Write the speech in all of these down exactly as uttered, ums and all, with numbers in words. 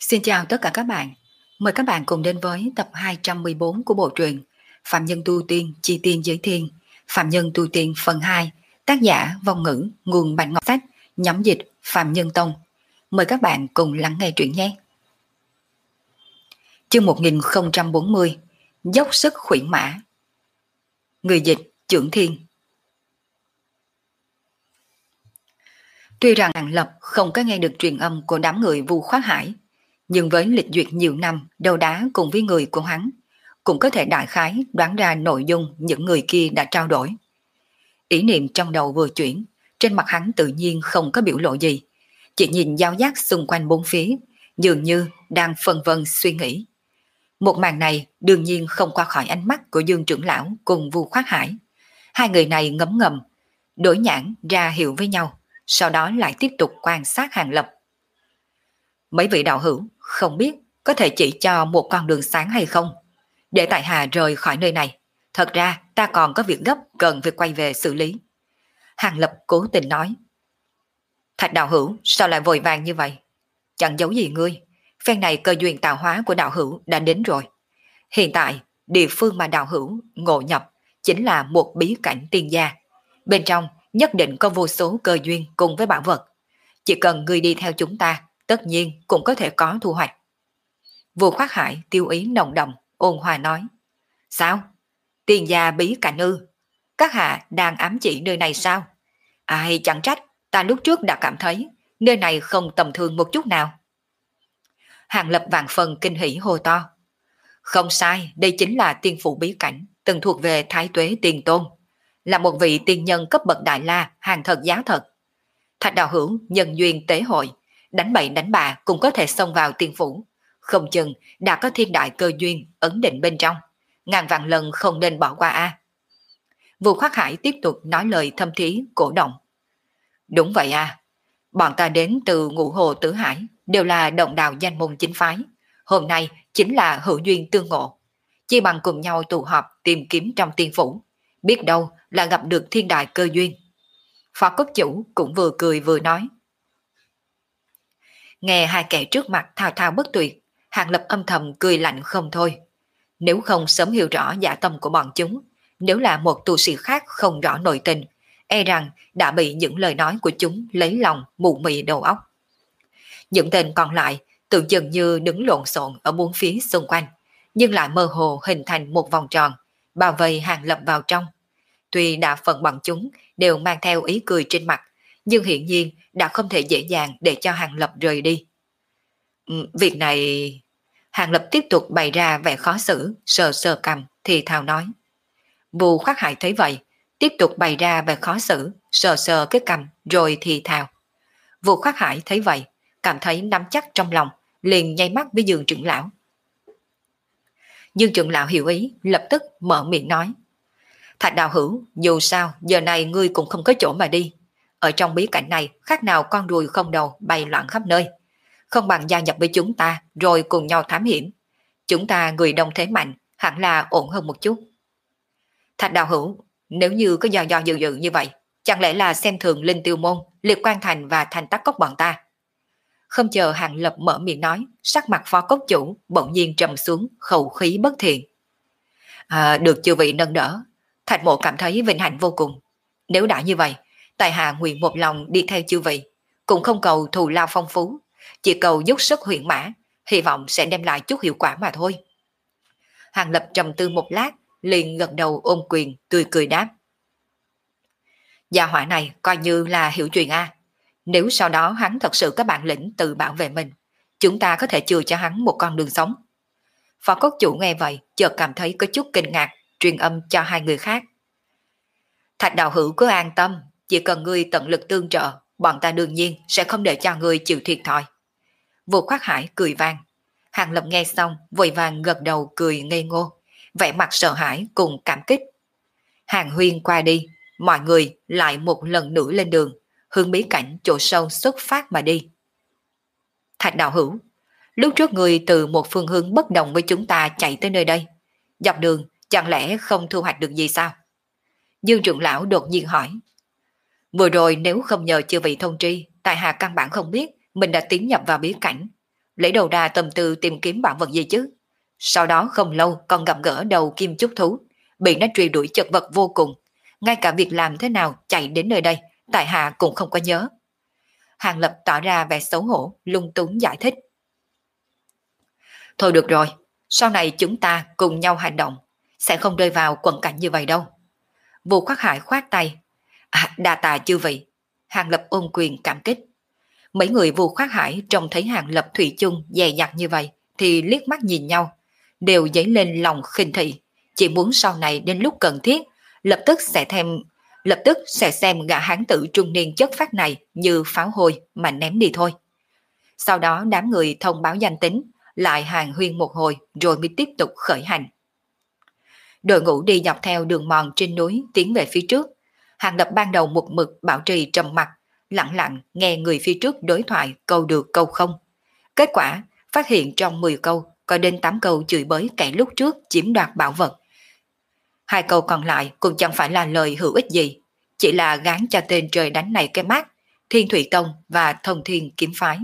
Xin chào tất cả các bạn. Mời các bạn cùng đến với tập hai trăm mười bốn của bộ truyện Phạm Nhân Tu Tiên Chi Tiên Giới Thiên, Phạm Nhân Tu Tiên phần hai, tác giả Vong Ngữ, nguồn Bạch Ngọc Sách, nhóm dịch Phạm Nhân Tông. Mời các bạn cùng lắng nghe truyện nhé. Chương một nghìn không trăm bốn mươi, dốc sức khuyển mã. Người dịch Chưởng Thiên. Tuy rằng Hàng Lập không có nghe được truyền âm của đám người Vu Khoát Hải, nhưng với lịch duyệt nhiều năm đấu đá cùng với người của hắn, cũng có thể đại khái đoán ra nội dung những người kia đã trao đổi. Ý niệm trong đầu vừa chuyển, trên mặt hắn tự nhiên không có biểu lộ gì, chỉ nhìn giáo giác xung quanh bốn phía, dường như đang phân vân suy nghĩ. Một màn này đương nhiên không qua khỏi ánh mắt của Dương trưởng lão cùng Vu Khoát Hải. Hai người này ngấm ngầm, đối nhãn ra hiệu với nhau, sau đó lại tiếp tục quan sát Hàng Lập. Mấy vị đạo hữu không biết có thể chỉ cho một con đường sáng hay không, để tại hạ rời khỏi nơi này. Thật ra ta còn có việc gấp cần phải quay về xử lý. Hàng Lập cố tình nói. Thạch đạo hữu sao lại vội vàng như vậy? Chẳng giấu gì ngươi, phen này cơ duyên tạo hóa của đạo hữu đã đến rồi. Hiện tại địa phương mà đạo hữu ngộ nhập chính là một bí cảnh tiên gia. Bên trong nhất định có vô số cơ duyên cùng với bảo vật. Chỉ cần ngươi đi theo chúng ta, tất nhiên cũng có thể có thu hoạch. Vu Khoát Hải tiêu ý nồng đậm, ôn hòa nói. Sao? Tiền gia bí cảnh ư? Các hạ đang ám chỉ nơi này sao? Ai chẳng trách, ta lúc trước đã cảm thấy nơi này không tầm thường một chút nào. Hàng Lập vạn phần kinh hỉ hô to. Không sai, đây chính là tiên phủ bí cảnh, từng thuộc về Thái Tuế Tiền Tôn, là một vị tiên nhân cấp bậc đại la, hàng thật giá thật. Thạch đạo hữu nhân duyên tế hội, đánh bậy đánh bạ cũng có thể xông vào tiên phủ, không chừng đã có thiên đại cơ duyên ấn định bên trong, ngàn vạn lần không nên bỏ qua a. Vu Khoát Hải tiếp tục nói lời thâm thí cổ động. Đúng vậy à, bọn ta đến từ Ngũ Hồ Tử Hải, đều là đồng đạo danh môn chính phái, hôm nay chính là hữu duyên tương ngộ, chi bằng cùng nhau tụ họp tìm kiếm trong tiên phủ, biết đâu là gặp được thiên đại cơ duyên. Phó cốc chủ cũng vừa cười vừa nói. Nghe hai kẻ trước mặt thao thao bất tuyệt, Hàng Lập âm thầm cười lạnh không thôi. Nếu không sớm hiểu rõ dạ tâm của bọn chúng, nếu là một tu sĩ khác không rõ nội tình, e rằng đã bị những lời nói của chúng lấy lòng mù mị đầu óc. Những tên còn lại tự dường như đứng lộn xộn ở bốn phía xung quanh, nhưng lại mơ hồ hình thành một vòng tròn, bao vây Hàng Lập vào trong. Tuy đa phần bọn chúng đều mang theo ý cười trên mặt, nhưng hiển nhiên đã không thể dễ dàng để cho Hàng Lập rời đi. Ừ, việc này... Hàng Lập tiếp tục bày ra vẻ khó xử, sờ sờ cằm thì thào nói. Vu Khoát Hải thấy vậy, tiếp tục bày ra vẻ khó xử, sờ sờ cái cằm rồi thì thào. Vu Khoát Hải thấy vậy, cảm thấy nắm chắc trong lòng, liền nháy mắt với Dương trưởng lão. Dương trưởng lão hiểu ý, lập tức mở miệng nói. Thạch đạo hữu, dù sao giờ này ngươi cũng không có chỗ mà đi. Ở trong bí cảnh này khác nào con ruồi không đầu bay loạn khắp nơi. Không bằng gia nhập với chúng ta rồi cùng nhau thám hiểm. Chúng ta người đông thế mạnh, hẳn là ổn hơn một chút. Thạch đạo hữu, nếu như có do do dự dự như vậy, chẳng lẽ là xem thường Linh Tiêu Môn, Liệt Quan Thành và Thành Tắc Cốc bọn ta? Không chờ Hàng Lập mở miệng nói, sắc mặt phó cốc chủ bỗng nhiên trầm xuống, khẩu khí bất thiện. À, được chư vị nâng đỡ, Thạch mộ cảm thấy vinh hạnh vô cùng. Nếu đã như vậy, tại hạ nguyện một lòng đi theo chư vị, cũng không cầu thù lao phong phú, chỉ cầu dốc sức huyện mã, hy vọng sẽ đem lại chút hiệu quả mà thôi. Hàng Lập trầm tư một lát, liền gật đầu ôm quyền, tươi cười đáp. Gia hỏa này coi như là hiểu chuyện a. Nếu sau đó hắn thật sự có bản lĩnh tự bảo vệ mình, chúng ta có thể chừa cho hắn một con đường sống. Phó cốc chủ nghe vậy, chợt cảm thấy có chút kinh ngạc, truyền âm cho hai người khác. Thạch đạo hữu cứ an tâm, chỉ cần ngươi tận lực tương trợ, bọn ta đương nhiên sẽ không để cho ngươi chịu thiệt thòi. Vu Khoát Hải cười vang. Hàng Lập nghe xong, vội vàng gật đầu cười ngây ngô, vẻ mặt sợ hãi cùng cảm kích. Hàng huyên qua đi, mọi người lại một lần nữa lên đường, hướng bí cảnh chỗ sâu xuất phát mà đi. Thạch đạo hữu, lúc trước người từ một phương hướng bất đồng với chúng ta chạy tới nơi đây, dọc đường chẳng lẽ không thu hoạch được gì sao? Dương trưởng lão đột nhiên hỏi. Vừa rồi nếu không nhờ chư vị thông tri, tại hạ căn bản không biết mình đã tiến nhập vào bí cảnh. lấy đầu ra tâm tư tìm kiếm bảo vật gì chứ. Sau đó không lâu còn gặp gỡ đầu kim chúc thú, bị nó truy đuổi chật vật vô cùng. Ngay cả việc làm thế nào chạy đến nơi đây, tại hạ cũng không có nhớ. Hàng Lập tỏ ra vẻ xấu hổ, lung túng giải thích. Thôi được rồi, sau này chúng ta cùng nhau hành động, sẽ không rơi vào quần cảnh như vậy đâu. Vu Khắc Hải khoát tay. À, đa tạ chư vị. Hàng Lập ôm quyền cảm kích. Mấy người Vu Khắc Hải trông thấy Hàng Lập thủy chung dè dặt như vậy thì liếc mắt nhìn nhau, đều dấy lên lòng khinh thị, chỉ muốn sau này đến lúc cần thiết lập tức sẽ thêm lập tức sẽ xem gã hán tử trung niên chất phát này như pháo hôi mà ném đi thôi. Sau đó đám người thông báo danh tính, lại hàng huyên một hồi rồi mới tiếp tục khởi hành. Đội ngũ đi dọc theo đường mòn trên núi tiến về phía trước. Hàng Lập ban đầu một mực bảo trì trầm mặc, lặng lặng nghe người phía trước đối thoại câu được câu không. Kết quả phát hiện trong mười câu có đến tám câu chửi bới kẻ lúc trước chiếm đoạt bảo vật. Hai câu còn lại cũng chẳng phải là lời hữu ích gì, chỉ là gán cho tên trời đánh này cái mát, Thiên Thủy Tông và Thông Thiên Kiếm Phái.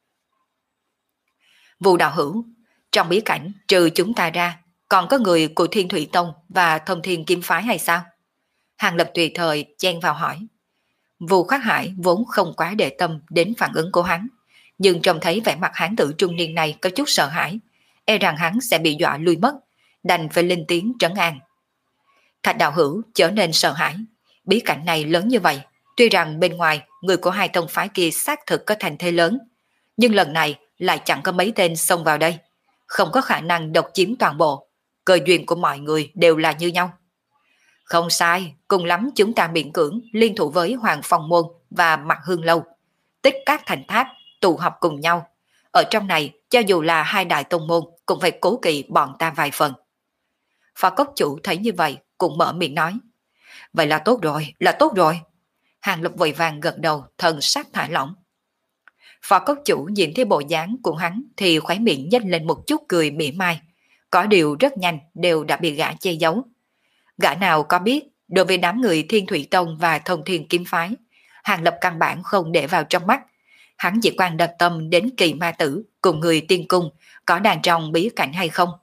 Vu đạo hữu, trong bí cảnh trừ chúng ta ra, còn có người của Thiên Thủy Tông và Thông Thiên Kiếm Phái hay sao? Hàng Lập tùy thời chen vào hỏi. Vu Khắc Hải vốn không quá để tâm đến phản ứng của hắn, nhưng trông thấy vẻ mặt hán tử trung niên này có chút sợ hãi, e rằng hắn sẽ bị dọa lui mất, đành phải lên tiếng trấn an. Thạch đạo hữu trở nên sợ hãi, bí cảnh này lớn như vậy, tuy rằng bên ngoài người của hai tông phái kia xác thực có thành thế lớn, nhưng lần này lại chẳng có mấy tên xông vào đây, không có khả năng độc chiếm toàn bộ, cơ duyên của mọi người đều là như nhau. Không sai, cùng lắm chúng ta miễn cưỡng liên thủ với Hoàng Phong Môn và Mặt Hương Lâu, tích các thành tháp, tụ họp cùng nhau. Ở trong này, cho dù là hai đại tông môn cũng phải cố kỵ bọn ta vài phần. Phó cốc chủ thấy như vậy cũng mở miệng nói. Vậy là tốt rồi, là tốt rồi. Hàng Lập vội vàng gật đầu, thần sắc thả lỏng. Phó cốc chủ nhìn thấy bộ dáng của hắn thì khóe miệng nhếch lên một chút cười mỉa mai. Có điều rất nhanh đều đã bị gã che giấu. Gã nào có biết, đối với đám người Thiên Thủy Tông và Thông Thiên Kiếm Phái, Hàng Lập căn bản không để vào trong mắt. Hắn chỉ quan đặt tâm đến Kỳ Ma Tử cùng người tiên cung có đàn trong bí cảnh hay không.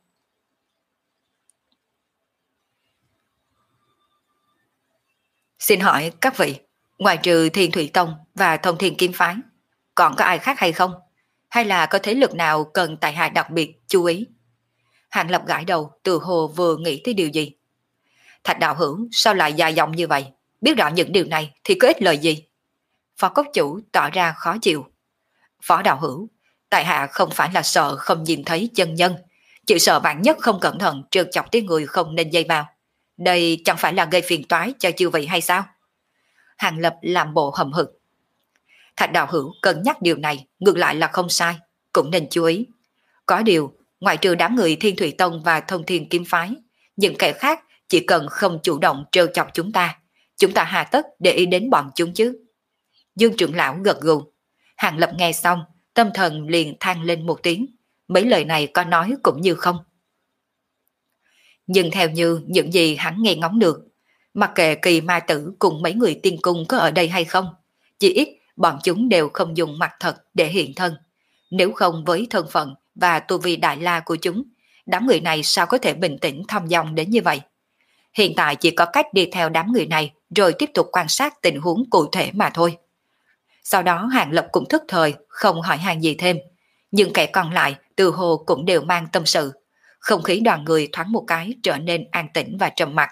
Xin hỏi các vị, ngoài trừ Thiên Thủy Tông và Thông Thiên Kiếm Phái, còn có ai khác hay không? Hay là có thế lực nào cần tại hạ đặc biệt chú ý? Hàng Lập gãi đầu, từ hồ vừa nghĩ tới điều gì. Thạch đạo hữu sao lại dài dòng như vậy? Biết rõ những điều này thì có ích lợi gì? Phó cốc chủ tỏ ra khó chịu. Phó đạo hữu, tại hạ không phải là sợ không nhìn thấy chân nhân, chỉ sợ bạn nhất không cẩn thận trượt chọc tới người không nên dây vào. Đây chẳng phải là gây phiền toái cho chư vị hay sao? Hàng Lập làm bộ hậm hực. Thạch đạo hữu cân nhắc điều này ngược lại là không sai, cũng nên chú ý. Có điều, ngoại trừ đám người Thiên Thủy Tông và Thông Thiên Kiếm Phái, những kẻ khác chỉ cần không chủ động trêu chọc chúng ta, chúng ta hà tất để ý đến bọn chúng chứ. Dương trưởng lão gật gù. Hàng Lập nghe xong, tâm thần liền than lên một tiếng, mấy lời này có nói cũng như không. Nhưng theo như những gì hắn nghe ngóng được, mặc kệ Kỳ Ma Tử cùng mấy người tiên cung có ở đây hay không, chỉ ít bọn chúng đều không dùng mặt thật để hiện thân. Nếu không với thân phận và tu vi đại la của chúng, đám người này sao có thể bình tĩnh thong dong đến như vậy? Hiện tại chỉ có cách đi theo đám người này rồi tiếp tục quan sát tình huống cụ thể mà thôi. Sau đó Hàng Lập cũng thức thời, không hỏi han gì thêm. Nhưng kẻ còn lại từ hồ cũng đều mang tâm sự. Không khí đoàn người thoáng một cái trở nên an tĩnh và trầm mặc.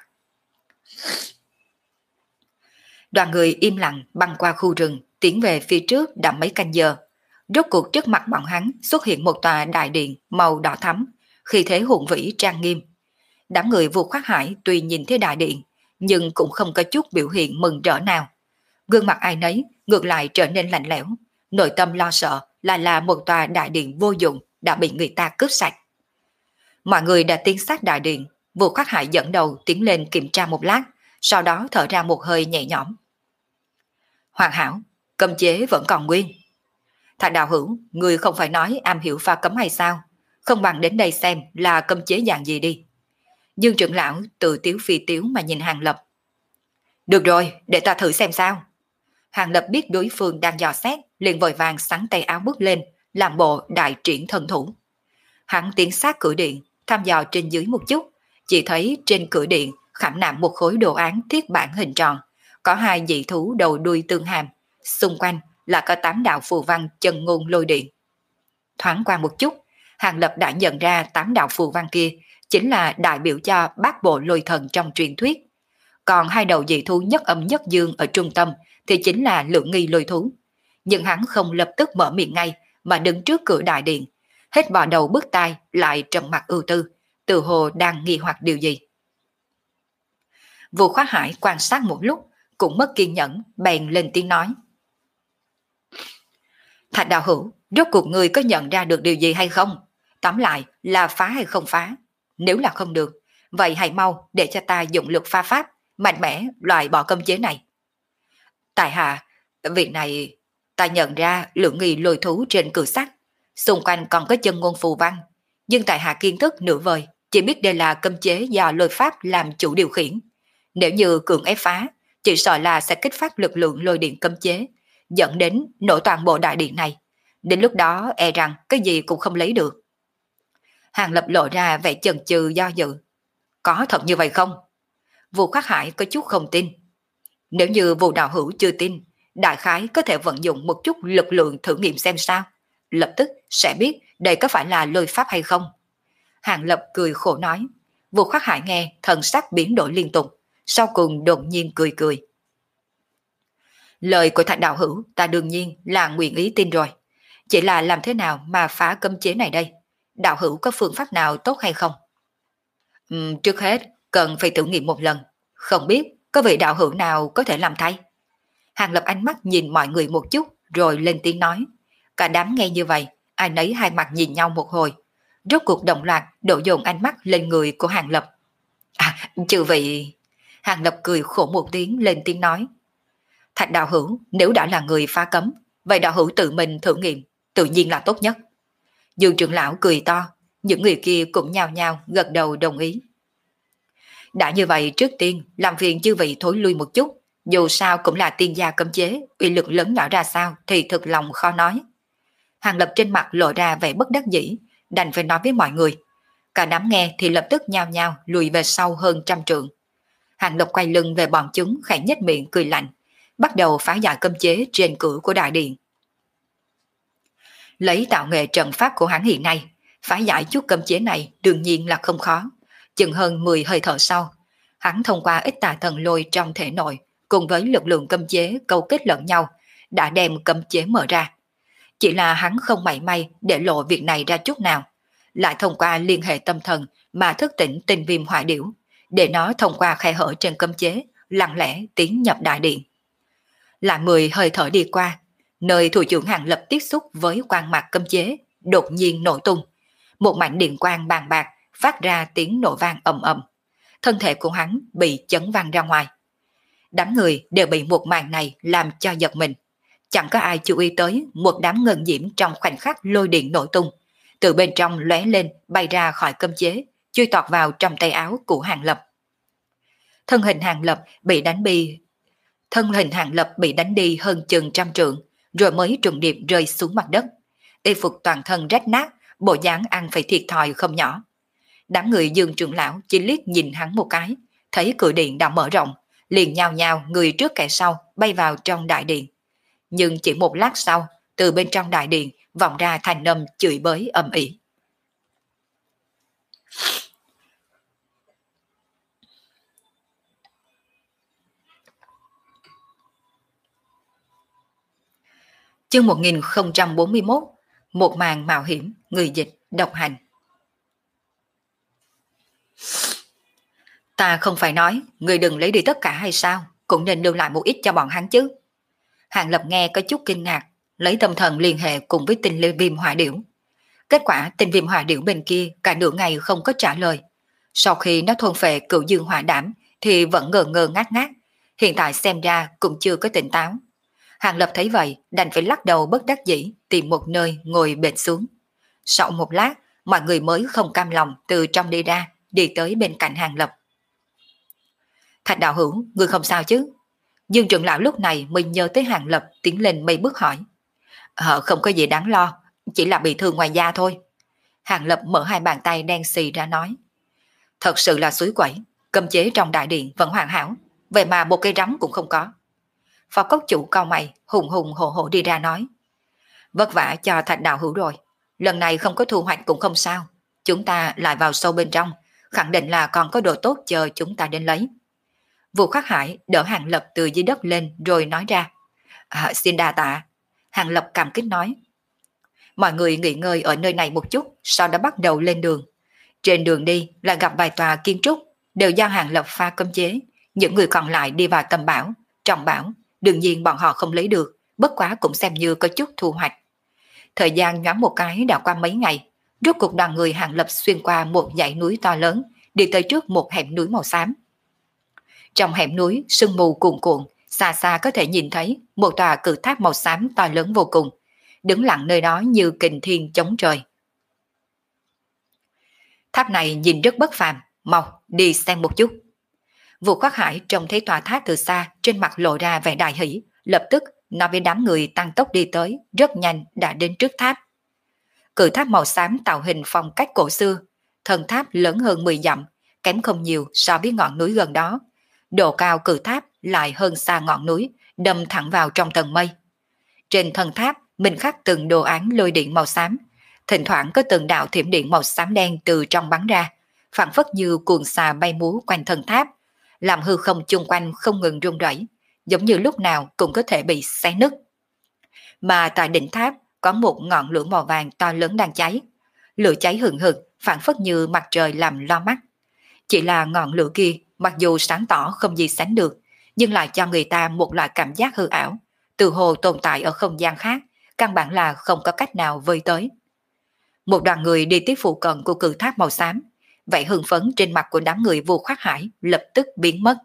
Đoàn người im lặng băng qua khu rừng, tiến về phía trước đã mấy canh giờ. Rốt cuộc trước mặt bọn hắn xuất hiện một tòa đại điện màu đỏ thắm, khí thế hùng vĩ trang nghiêm. Đám người Vu Khắc Hải tuy nhìn thấy đại điện, nhưng cũng không có chút biểu hiện mừng rỡ nào. Gương mặt ai nấy ngược lại trở nên lạnh lẽo, nội tâm lo sợ là là một tòa đại điện vô dụng đã bị người ta cướp sạch. Mọi người đã tiến sát đại điện, Vu Khắc Hải dẫn đầu tiến lên kiểm tra một lát, sau đó thở ra một hơi nhẹ nhõm. Hoàn hảo, cấm chế vẫn còn nguyên. Thạch đạo hữu, người không phải nói am hiểu pha cấm hay sao? Không bằng đến đây xem là cấm chế dạng gì đi. Dương trưởng lão tự tiếu phi tiếu mà nhìn Hàng Lập. Được rồi, để ta thử xem sao. Hàng Lập biết đối phương đang dò xét, liền vội vàng sắn tay áo bước lên, làm bộ đại triển thần thủ. Hắn tiến sát cửa điện, thăm dò trên dưới một chút, chỉ thấy trên cửa điện khảm nạm một khối đồ án thiết bản hình tròn, có hai dị thú đầu đuôi tương hàm, xung quanh là có tám đạo phù văn chân ngôn lôi điện. Thoáng qua một chút, Hàng Lập đã nhận ra tám đạo phù văn kia chính là đại biểu cho bát bộ lôi thần trong truyền thuyết. Còn hai đầu dị thú nhất âm nhất dương ở trung tâm thì chính là lượng nghi lôi thú. Nhưng hắn không lập tức mở miệng ngay mà đứng trước cửa đại điện, hết bò đầu bứt tai lại trầm mặt ưu tư, tự hồ đang nghi hoặc điều gì. Vũ Khoát Hải quan sát một lúc, cũng mất kiên nhẫn, bèn lên tiếng nói. Thạch đạo hữu, rốt cuộc người có nhận ra được điều gì hay không? Tóm lại là phá hay không phá? Nếu là không được, vậy hãy mau để cho ta dụng lực pha pháp, mạnh mẽ loại bỏ cấm chế này. Tại hạ, việc này ta nhận ra lượng nghi lôi thú trên cửa sắt, xung quanh còn có chân ngôn phù văn, nhưng tại hạ kiến thức nửa vời, chỉ biết đây là cấm chế do lôi pháp làm chủ điều khiển. Nếu như cường ép phá, chỉ sợ là sẽ kích phát lực lượng lôi điện cấm chế, dẫn đến nổ toàn bộ đại điện này. Đến lúc đó e rằng cái gì cũng không lấy được. Hàng Lập lộ ra vẻ chần chừ do dự. Có thật như vậy không? Vũ Khắc Hải có chút không tin. Nếu như Vũ đạo hữu chưa tin, đại khái có thể vận dụng một chút lực lượng thử nghiệm xem sao. Lập tức sẽ biết đây có phải là lôi pháp hay không. Hàng Lập cười khổ nói. Vũ Khắc Hải nghe thần sắc biến đổi liên tục, sau cùng đột nhiên cười cười. Lời của Thạch đạo hữu ta đương nhiên là nguyện ý tin rồi. Chỉ là làm thế nào mà phá cấm chế này đây? Đạo hữu có phương pháp nào tốt hay không? Uhm, trước hết cần phải thử nghiệm một lần. Không biết có vị đạo hữu nào có thể làm thay? Hàng Lập ánh mắt nhìn mọi người một chút rồi lên tiếng nói. Cả đám nghe như vậy, ai nấy hai mặt nhìn nhau một hồi. Rốt cuộc đồng loạt đổ dồn ánh mắt lên người của Hàng Lập. À, chư vị... Hàng Lập cười khổ một tiếng lên tiếng nói. Thạch đạo hữu nếu đã là người phá cấm, vậy đạo hữu tự mình thử nghiệm, tự nhiên là tốt nhất. Dương trưởng lão cười to, những người kia cũng nhao nhao gật đầu đồng ý. Đã như vậy trước tiên làm phiền chư vị thối lui một chút, dù sao cũng là tiên gia cấm chế, uy lực lớn nhỏ ra sao thì thực lòng khó nói. Hàng Lập trên mặt lộ ra vẻ bất đắc dĩ, đành phải nói với mọi người. Cả đám nghe thì lập tức nhao nhao lùi về sau hơn trăm trượng. Hàng Lập quay lưng về bọn chúng khẽ nhếch miệng cười lạnh, bắt đầu phá giải cấm chế trên cửa của đại điện. Lấy tạo nghệ trận pháp của hắn hiện nay, phá giải chút cấm chế này đương nhiên là không khó. Chừng hơn mười hơi thở sau, hắn thông qua ít tà thần lôi trong thể nội cùng với lực lượng cấm chế câu kết lẫn nhau, đã đem cấm chế mở ra. Chỉ là hắn không mảy may để lộ việc này ra chút nào, lại thông qua liên hệ tâm thần mà thức tỉnh tinh viêm hỏa điểu, để nó thông qua khe hở trên cấm chế lặng lẽ tiến nhập đại điện. Lại mười hơi thở đi qua, nơi thủ trưởng Hàng Lập tiếp xúc với quang mạc cấm chế đột nhiên nổ tung, một mảnh điện quang bàn bạc phát ra tiếng nổ vang ầm ầm, thân thể của hắn bị chấn văng ra ngoài. Đám người đều bị một màn này làm cho giật mình, chẳng có ai chú ý tới một đám ngân diễm trong khoảnh khắc lôi điện nổ tung, từ bên trong lóe lên bay ra khỏi cấm chế, chui tọt vào trong tay áo của Hàng Lập. Thân hình Hàng Lập bị đánh bi thân hình Hàng Lập bị đánh đi hơn chừng trăm trượng, rồi mới trùng điệp rơi xuống mặt đất. Y phục toàn thân rách nát, bộ dáng ăn phải thiệt thòi không nhỏ. Đám người Dương trưởng lão chỉ liếc nhìn hắn một cái, thấy cửa điện đã mở rộng, liền nhao nhao người trước kẻ sau bay vào trong đại điện. Nhưng chỉ một lát sau, từ bên trong đại điện vọng ra thành âm chửi bới ầm ĩ. Chương một nghìn không trăm bốn mươi mốt, một màn mạo hiểm, người dịch, độc hành. Ta không phải nói, người đừng lấy đi tất cả hay sao, cũng nên lưu lại một ít cho bọn hắn chứ. Hàng Lập nghe có chút kinh ngạc, lấy tâm thần liên hệ cùng với tinh lê viêm hỏa điểu. Kết quả tinh viêm hỏa điểu bên kia cả nửa ngày không có trả lời. Sau khi nó thôn phệ cửu dương hỏa đảm thì vẫn ngờ ngơ ngác ngác, hiện tại xem ra cũng chưa có tỉnh táo. Hàng Lập thấy vậy đành phải lắc đầu bất đắc dĩ tìm một nơi ngồi bệt xuống. Sau một lát mọi người mới không cam lòng từ trong đi ra, đi tới bên cạnh Hàng Lập. Thạch đạo hữu, người không sao chứ? Dương trưởng lão lúc này mới nhớ tới Hàng Lập tiến lên mấy bước hỏi. Ờ, không có gì đáng lo, Chỉ là bị thương ngoài da thôi. Hàng Lập mở hai bàn tay đen xì ra nói. Thật sự là suối quẩy, cấm chế trong đại điện vẫn hoàn hảo, vậy mà một cây rắm cũng không có. Phó cốc chủ cau mày, hùng hùng hổ hổ đi ra nói. Vất vả cho Thạch đạo hữu rồi, lần này không có thu hoạch cũng không sao, chúng ta lại vào sâu bên trong, khẳng định là còn có đồ tốt chờ chúng ta đến lấy. Vũ Khắc Hải đỡ Hàng Lập từ dưới đất lên rồi nói ra. À, xin đa tạ. Hàng Lập cảm kích nói. Mọi người nghỉ ngơi ở nơi này một chút, sau đó bắt đầu lên đường. Trên đường đi là gặp vài tòa kiến trúc, đều do Hàng Lập pha cấm chế. Những người còn lại đi vào tầm bão, trọng bão, đương nhiên bọn họ không lấy được, bất quá cũng xem như có chút thu hoạch. Thời gian nhoáng một cái đã qua mấy ngày, rốt cuộc đoàn người Hàng Lập xuyên qua một dãy núi to lớn, đi tới trước một hẻm núi màu xám. Trong hẻm núi, sương mù cuồn cuộn, xa xa có thể nhìn thấy một tòa cự tháp màu xám to lớn vô cùng, đứng lặng nơi đó như kình thiên chống trời. Tháp này nhìn rất bất phàm, mau đi xem một chút. Vũ Khắc Hải trông thấy tòa tháp từ xa, trên mặt lộ ra vẻ đại hỷ, lập tức nói với đám người tăng tốc đi tới, rất nhanh đã đến trước tháp. Cự tháp màu xám tạo hình phong cách cổ xưa, thân tháp lớn hơn mười dặm, kém không nhiều so với ngọn núi gần đó. Độ cao cự tháp lại hơn xa ngọn núi, đâm thẳng vào trong tầng mây. Trên thân tháp, mình khắc từng đồ án lôi điện màu xám, thỉnh thoảng có từng đạo thiểm điện màu xám đen từ trong bắn ra, phản phất như cuồng xà bay múa quanh thân tháp, làm hư không chung quanh không ngừng rung rẩy, giống như lúc nào cũng có thể bị xé nứt. Mà tại đỉnh tháp có một ngọn lửa màu vàng to lớn đang cháy, lửa cháy hừng hực, phản phất như mặt trời làm lo mắt. Chỉ là ngọn lửa kia, mặc dù sáng tỏ không gì sánh được, nhưng lại cho người ta một loại cảm giác hư ảo, từ hồ tồn tại ở không gian khác, căn bản là không có cách nào vơi tới. Một đoàn người đi tiếp phụ cận của cự tháp màu xám, vậy hưng phấn trên mặt của đám người Vũ Khắc Hải lập tức biến mất.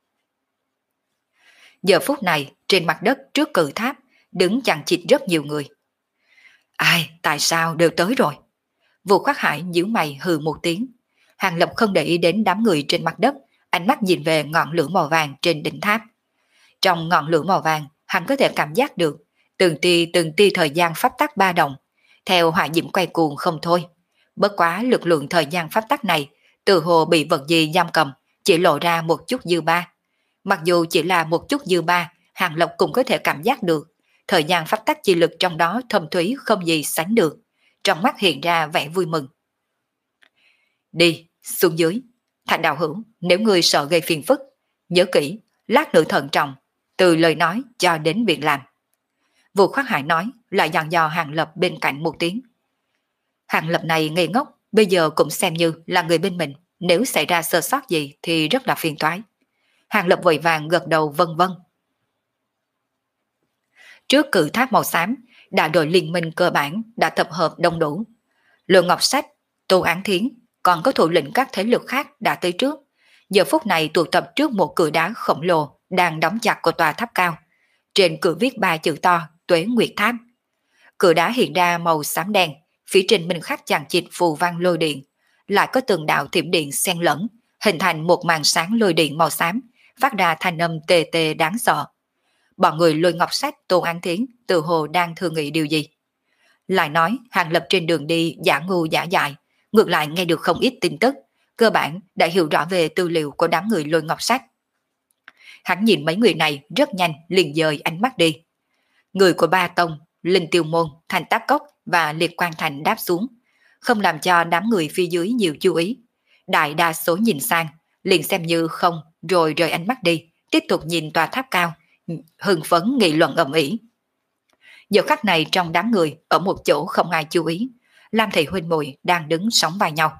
Giờ phút này, trên mặt đất trước cự tháp, đứng chằng chịt rất nhiều người. Ai, tại sao đều tới rồi? Vũ Khắc Hải nhíu mày hừ một tiếng. Hàng Lập không để ý đến đám người trên mặt đất, ánh mắt nhìn về ngọn lửa màu vàng trên đỉnh tháp. Trong ngọn lửa màu vàng, hắn có thể cảm giác được từng tia từng tia thời gian pháp tắc ba động, theo hỏa diễm quay cuồng không thôi. Bất quá lực lượng thời gian pháp tắc này, từ hồ bị vật gì giam cầm, chỉ lộ ra một chút dư ba. Mặc dù chỉ là một chút dư ba, Hàng Lập cũng có thể cảm giác được, thời gian pháp tắc chi lực trong đó thâm thúy không gì sánh được. Trong mắt hiện ra vẻ vui mừng. Đi, xuống dưới. Thạch đạo hữu, nếu ngươi sợ gây phiền phức, nhớ kỹ, lát nữa thận trọng, từ lời nói cho đến việc làm. Vũ Khắc Hải nói, lại dặn dò Hàng Lập bên cạnh một tiếng. Hàng Lập này ngây ngốc, bây giờ cũng xem như là người bên mình, nếu xảy ra sơ sót gì thì rất là phiền toái. Hàng Lập vội vàng gật đầu vân vân. Trước cự tháp màu xám, đại đội liên minh cơ bản đã tập hợp đông đủ. Lô Ngọc Sách, Tô Án Thiến, còn có thủ lĩnh các thế lực khác đã tới trước. Giờ phút này tụ tập trước một cửa đá khổng lồ đang đóng chặt của tòa tháp cao. Trên cửa viết ba chữ to, Tuế Nguyệt Tháp. Cửa đá hiện ra màu xám đen, phía trên minh khắc chằng chịt phù văn lôi điện, lại có từng đạo thiểm điện xen lẫn, hình thành một màn sáng lôi điện màu xám, phát ra thanh âm tê tê đáng sợ. Bọn người Lôi Ngọc Sách, Tô An Thiến tự hồ đang thương nghị điều gì. Lại nói Hàng Lập trên đường đi giả ngu giả dại, ngược lại nghe được không ít tin tức, cơ bản đã hiểu rõ về tư liệu của đám người Lôi Ngọc Sách. Hắn nhìn mấy người này rất nhanh liền dời ánh mắt đi. Người của Ba Tông, Linh Tiêu Môn, Thành Tác Cốc và Liệt Quan Thành đáp xuống, không làm cho đám người phía dưới nhiều chú ý. Đại đa số nhìn sang, liền xem như không rồi rời ánh mắt đi, tiếp tục nhìn tòa tháp cao, hưng phấn nghị luận ầm ĩ. Giờ khắc này trong đám người, ở một chỗ không ai chú ý, Lam Thị huynh muội đang đứng sóng vai nhau.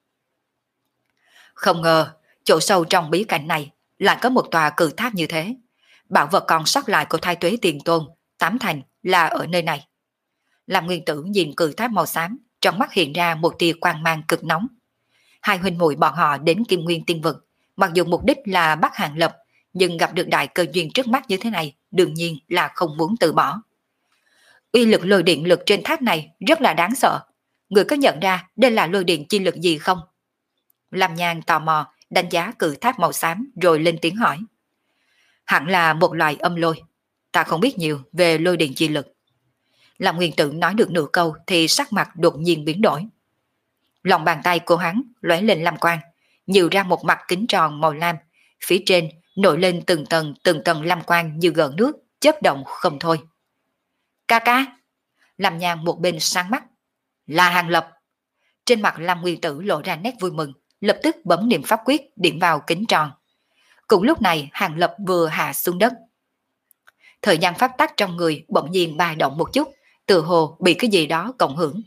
Không ngờ, chỗ sâu trong bí cảnh này lại có một tòa cự tháp như thế. Bảo vật còn sót lại của Thái Tuế Tiền Tôn, tám thành là ở nơi này. Lam Nguyên Tử nhìn cự tháp màu xám, trong mắt hiện ra một tia quang mang cực nóng. Hai huynh muội bọn họ đến Kim Nguyên Tiên Vực, mặc dù mục đích là bắt Hàng Lập, nhưng gặp được đại cơ duyên trước mắt như thế này, đương nhiên là không muốn từ bỏ. Uy lực lôi điện lực trên tháp này rất là đáng sợ. Người có nhận ra đây là lôi điện chi lực gì không? Lam Nhan tò mò đánh giá cự tháp màu xám rồi lên tiếng hỏi. Hẳn là một loại âm lôi. Ta không biết nhiều về lôi điện chi lực. Làm Nguyên Tử nói được nửa câu thì sắc mặt đột nhiên biến đổi. Lòng bàn tay của hắn lóe lên lam quang, nhiều ra một mặt kính tròn màu lam, phía trên nổi lên từng tầng từng tầng lam quang như gợn nước, chớp động không thôi. Ca ca! Lâm Nhan một bên sáng mắt. Là Hàng Lập! Trên mặt Lâm Nguyên Tử lộ ra nét vui mừng, lập tức bấm niệm pháp quyết điểm vào kính tròn. Cùng lúc này Hàng Lập vừa hạ xuống đất. Thời gian pháp tắc trong người bỗng nhiên ba động một chút, tự hồ bị cái gì đó cộng hưởng.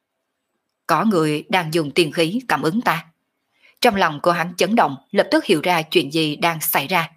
Có người đang dùng tiên khí cảm ứng ta. Trong lòng của hắn chấn động, lập tức hiểu ra chuyện gì đang xảy ra.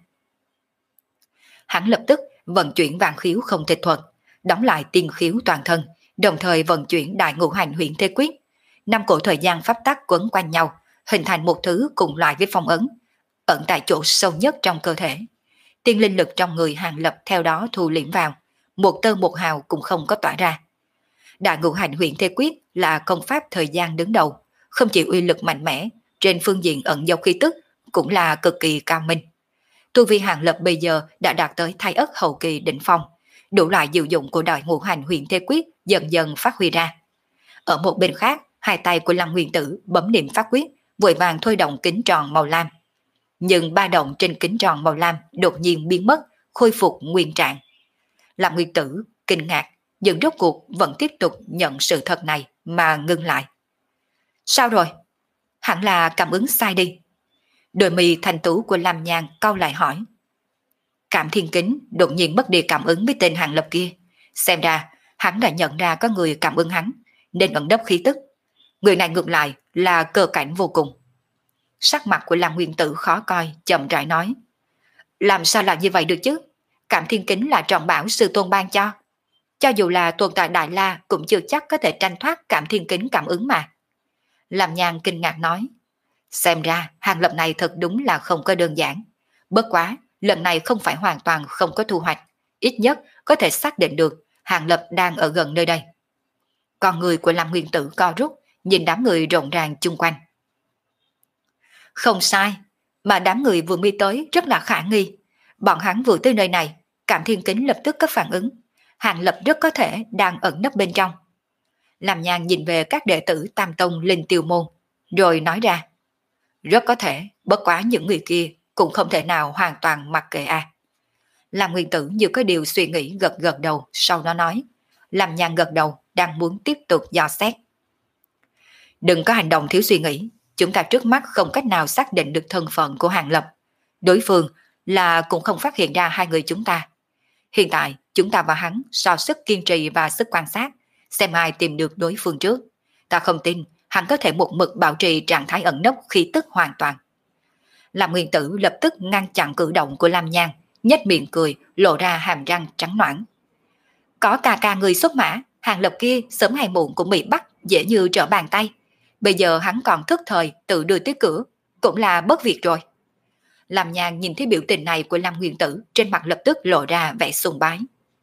Hắn lập tức vận chuyển vạn khiếu không thể thuật, đóng lại tiên khiếu toàn thân, đồng thời vận chuyển đại ngũ hành huyễn thế quyết. Năm cổ thời gian pháp tắc quấn quanh nhau, hình thành một thứ cùng loại với phong ấn, ẩn tại chỗ sâu nhất trong cơ thể. Tiên linh lực trong người Hàng Lập theo đó thu liễm vào, một tơ một hào cũng không có tỏa ra. Đại ngũ hành huyễn thế quyết là công pháp thời gian đứng đầu, không chỉ uy lực mạnh mẽ, trên phương diện ẩn dấu khí tức cũng là cực kỳ cao minh. Tu vi Hàng Lập bây giờ đã đạt tới thái ất hậu kỳ đỉnh phong, đủ loại diệu dụng của đại ngũ hành huyễn thế quyết dần dần phát huy ra. Ở một bên khác, hai tay của Lâm Nguyên Tử bấm niệm pháp quyết, vội vàng thôi động kính tròn màu lam. Nhưng ba động trên kính tròn màu lam đột nhiên biến mất, khôi phục nguyên trạng. Lâm Nguyên Tử kinh ngạc, nhưng rốt cuộc vẫn tiếp tục nhận sự thật này mà ngưng lại. Sao rồi? Hẳn là cảm ứng sai đi. Đôi mì thành tú của Lam Nhan cau lại hỏi. Cảm thiên kính đột nhiên mất đi cảm ứng với tên Hàng Lập kia. Xem ra hắn đã nhận ra có người cảm ứng hắn, nên ẩn nấp khí tức. Người này ngược lại là cơ cảnh vô cùng. Sắc mặt của Lam Nguyên Tử khó coi, chậm rãi nói. Làm sao lại như vậy được chứ? Cảm thiên kính là trọng bảo sư tôn ban cho. Cho dù là tồn tại Đại La cũng chưa chắc có thể tranh thoát cảm thiên kính cảm ứng mà. Lam Nhan kinh ngạc nói. Xem ra Hàng Lập này thật đúng là không có đơn giản. Bất quá, lần này không phải hoàn toàn không có thu hoạch. Ít nhất có thể xác định được Hàng Lập đang ở gần nơi đây. Con người của Lam Nguyên Tử co rút, nhìn đám người rộn ràng chung quanh. Không sai, mà đám người vừa mi tới rất là khả nghi. Bọn hắn vừa tới nơi này, cảm thiên kính lập tức có phản ứng. Hàng Lập rất có thể đang ẩn nấp bên trong. Làm Nhan nhìn về các đệ tử Tam Tông Linh Tiêu Môn, rồi nói ra. Rất có thể, bất quá những người kia cũng không thể nào hoàn toàn mặc kệ a. À. Làm Nguyên Tử như có điều suy nghĩ gật gật đầu, sau đó nói. Làm Nhan gật đầu, đang muốn tiếp tục dò xét. Đừng có hành động thiếu suy nghĩ, chúng ta trước mắt không cách nào xác định được thân phận của Hàng Lập. Đối phương là cũng không phát hiện ra hai người chúng ta. Hiện tại, chúng ta và hắn so sức kiên trì và sức quan sát, xem ai tìm được đối phương trước. Ta không tin hắn có thể một mực bảo trì trạng thái ẩn nấp khí tức hoàn toàn. Lam Nguyên Tử lập tức ngăn chặn cử động của Lam Nhan, nhếch miệng cười, lộ ra hàm răng trắng nõn. Có ca ca người xuất mã, Hàng Lập kia sớm hay muộn cũng bị bắt, dễ như trở bàn tay. Bây giờ hắn còn thức thời tự đưa tới cửa, cũng là bất việc rồi. Lam Nhan nhìn thấy biểu tình này của Lam Nguyên Tử, trên mặt lập tức lộ ra vẻ sùng bái.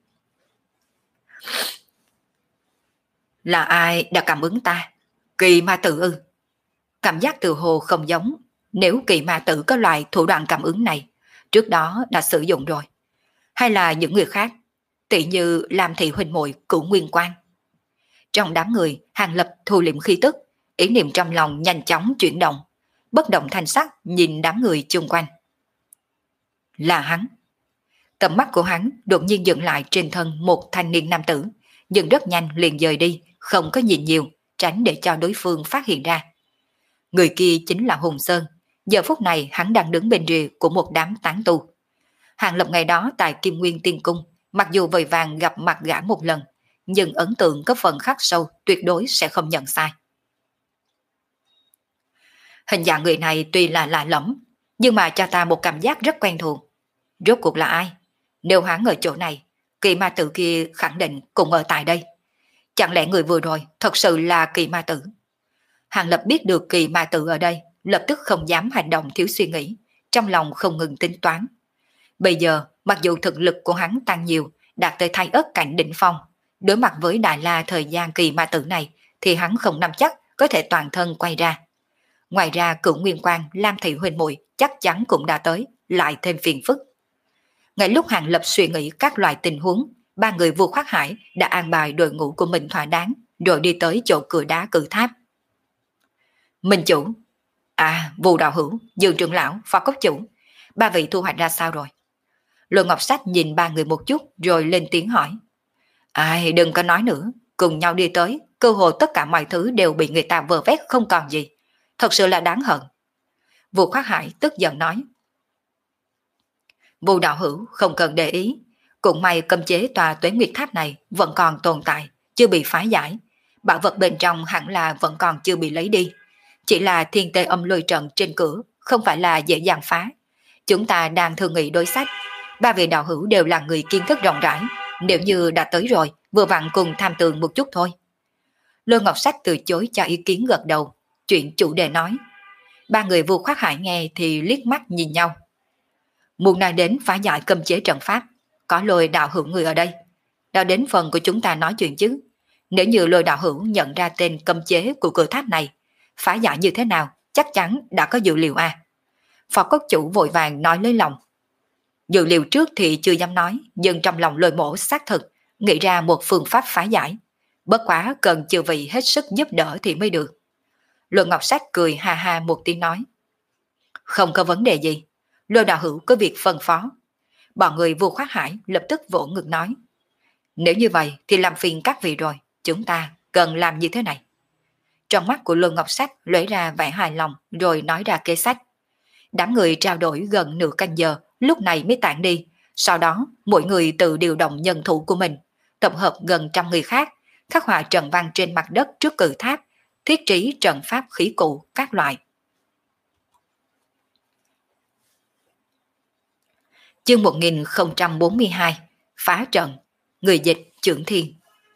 Là ai đã cảm ứng ta? Kỳ ma tử ư? Cảm giác từ hồ không giống. Nếu kỳ ma tử có loại thủ đoạn cảm ứng này, trước đó đã sử dụng rồi. Hay là những người khác, tỷ như Lam thị huynh muội Cửu Nguyên Quan. Trong đám người, Hàng Lập thu liệm khí tức, ý niệm trong lòng nhanh chóng chuyển động, bất động thanh sắc nhìn đám người chung quanh. Là hắn. Tầm mắt của hắn đột nhiên dừng lại trên thân một thanh niên nam tử, nhưng rất nhanh liền dời đi, không có nhìn nhiều, tránh để cho đối phương phát hiện ra. Người kia chính là Hùng Sơn. Giờ phút này hắn đang đứng bên rìa của một đám tán tu. Hàng Lập ngày đó tại Kim Nguyên Tiên Cung, mặc dù vội vàng gặp mặt gã một lần, nhưng ấn tượng có phần khắc sâu, tuyệt đối sẽ không nhận sai. Hình dạng người này tuy là lạ lẫm, nhưng mà cho ta một cảm giác rất quen thuộc. Rốt cuộc là ai? Nếu hắn ở chỗ này, kỳ ma tử kia khẳng định cũng ở tại đây. Chẳng lẽ người vừa rồi thật sự là kỳ ma tử? Hàng Lập biết được kỳ ma tử ở đây, lập tức không dám hành động thiếu suy nghĩ, trong lòng không ngừng tính toán. Bây giờ, mặc dù thực lực của hắn tăng nhiều, đạt tới thái ất cảnh đỉnh phong, đối mặt với Đại La thời gian kỳ ma tử này, thì hắn không nắm chắc có thể toàn thân quay ra. Ngoài ra Cửu Nguyên Quan, Lam thị huynh muội chắc chắn cũng đã tới, lại thêm phiền phức. Ngay lúc Hàng Lập suy nghĩ các loại tình huống, ba người vua Khoác Hải đã an bài đội ngũ của mình thỏa đáng, rồi đi tới chỗ cửa đá cử tháp. Minh chủ, à, Vu đạo hữu, Dương trưởng lão, Phó cốc chủ, ba vị thu hoạch ra sao rồi? Lôi Ngọc Sách nhìn ba người một chút rồi lên tiếng hỏi. Ai, đừng có nói nữa, cùng nhau đi tới, cơ hồ tất cả mọi thứ đều bị người ta vơ vét không còn gì. Thật sự là đáng hận. Vu Khoác Hải tức giận nói. Vu đạo hữu không cần để ý, cũng may cấm chế tòa Tuế Nguyệt Tháp này vẫn còn tồn tại, chưa bị phá giải. Bảo vật bên trong hẳn là vẫn còn chưa bị lấy đi. Chỉ là thiên tê âm lôi trận trên cửa, không phải là dễ dàng phá. Chúng ta đang thương nghị đối sách. Ba vị đạo hữu đều là người kiến thức rộng rãi. Nếu như đã tới rồi, vừa vặn cùng tham tường một chút thôi. Lôi Ngọc Sách từ chối cho ý kiến gật đầu. Chuyện chủ đề nói. Ba người Vu Khoác Hải nghe thì liếc mắt nhìn nhau. Muốn nói đến phá giải cấm chế trận pháp, có Lôi đạo hữu người ở đây. Đã đến phần của chúng ta nói chuyện chứ. Nếu như Lôi đạo hữu nhận ra tên cấm chế của cửa tháp này, phá giải như thế nào, chắc chắn đã có dự liệu à. Phó cốc chủ vội vàng nói lấy lòng. Dự liệu trước thì chưa dám nói, nhưng trong lòng Lôi mổ xác thực, nghĩ ra một phương pháp phá giải. Bất quá cần chư vị hết sức giúp đỡ thì mới được. Lôi Ngọc Sách cười ha ha một tiếng nói. Không có vấn đề gì, Lôi đạo hữu có việc phân phó. Bọn người Vu Khoác Hải lập tức vỗ ngực nói. Nếu như vậy thì làm phiền các vị rồi, chúng ta cần làm như thế này. Trong mắt của Lôi Ngọc Sách lóe ra vẻ hài lòng rồi nói ra kế sách. Đám người trao đổi gần nửa canh giờ, lúc này mới tản đi. Sau đó, mỗi người tự điều động nhân thủ của mình, tập hợp gần trăm người khác, khắc họa trận văn trên mặt đất trước cử tháp, thiết trí trận pháp khí cụ các loại. Chương một nghìn không trăm bốn mươi hai, phá trận, người dịch Trưởng Thiên.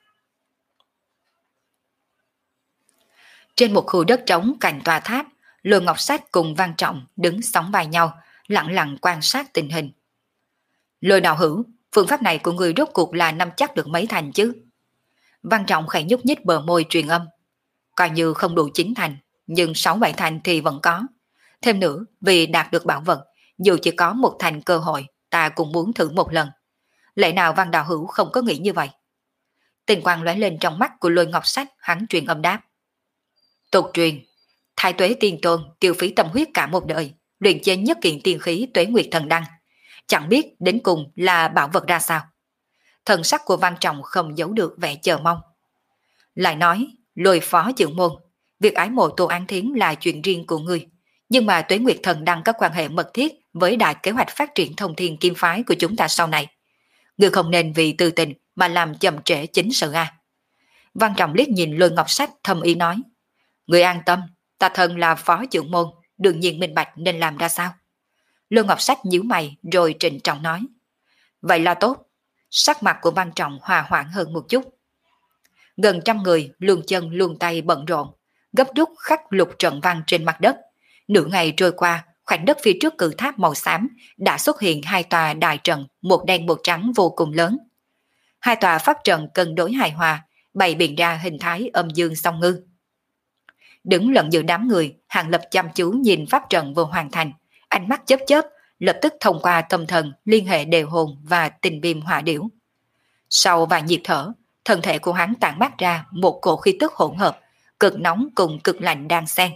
Trên một khu đất trống cạnh tòa tháp, Lôi Ngọc Sách cùng Văn Trọng đứng sóng vai nhau, lặng lặng quan sát tình hình. Lôi đạo hữu, phương pháp này của người rốt cuộc là nắm chắc được mấy thành chứ? Văn Trọng khẽ nhúc nhích bờ môi truyền âm. Coi như không đủ chín thành, nhưng sáu bảy thành thì vẫn có. Thêm nữa, vì đạt được bảo vật, dù chỉ có một thành cơ hội, ta cũng muốn thử một lần. Lẽ nào Văn đạo hữu không có nghĩ như vậy? Tình quang lóe lên trong mắt của Lôi Ngọc Sách, hắn truyền âm đáp. Tục truyền, Thái Tuế Tiên Tôn tiêu phí tâm huyết cả một đời, luyện chế nhất kiện tiên khí Tuế Nguyệt Thần Đăng. Chẳng biết đến cùng là bảo vật ra sao. Thần sắc của Văn Trọng không giấu được vẻ chờ mong. Lại nói, Lôi phó trưởng môn, việc ái mộ Tô An Thiến là chuyện riêng của ngươi, nhưng mà Tuế Nguyệt Thần Đăng có quan hệ mật thiết với đại kế hoạch phát triển thông thiên kim phái của chúng ta sau này. Ngươi không nên vì tư tình mà làm chậm trễ chính sự à. Văn Trọng liếc nhìn Lôi Ngọc Sách thầm ý nói. Ngươi an tâm, ta thân là phó trưởng môn, đương nhiên minh bạch nên làm ra sao. Lôi Ngọc Sách nhíu mày rồi trịnh trọng nói. Vậy là tốt. Sắc mặt của Văn Trọng hòa hoãn hơn một chút. Gần trăm người luồn chân luồn tay bận rộn, gấp rút khắc lục trận văn trên mặt đất. Nửa ngày trôi qua, khoảnh đất phía trước cự tháp màu xám đã xuất hiện hai tòa đại trận, một đen một trắng vô cùng lớn. Hai tòa pháp trận cân đối hài hòa, bày biện ra hình thái âm dương song ngư. Đứng lẫn giữa đám người, Hàng Lập chăm chú nhìn pháp trận vừa hoàn thành, ánh mắt chớp chớp, lập tức thông qua tâm thần liên hệ đề hồn và tình viêm hỏa điểu. Sau vài nhịp thở, thân thể của hắn tản mát ra một cổ khí tức hỗn hợp, cực nóng cùng cực lạnh đang xen.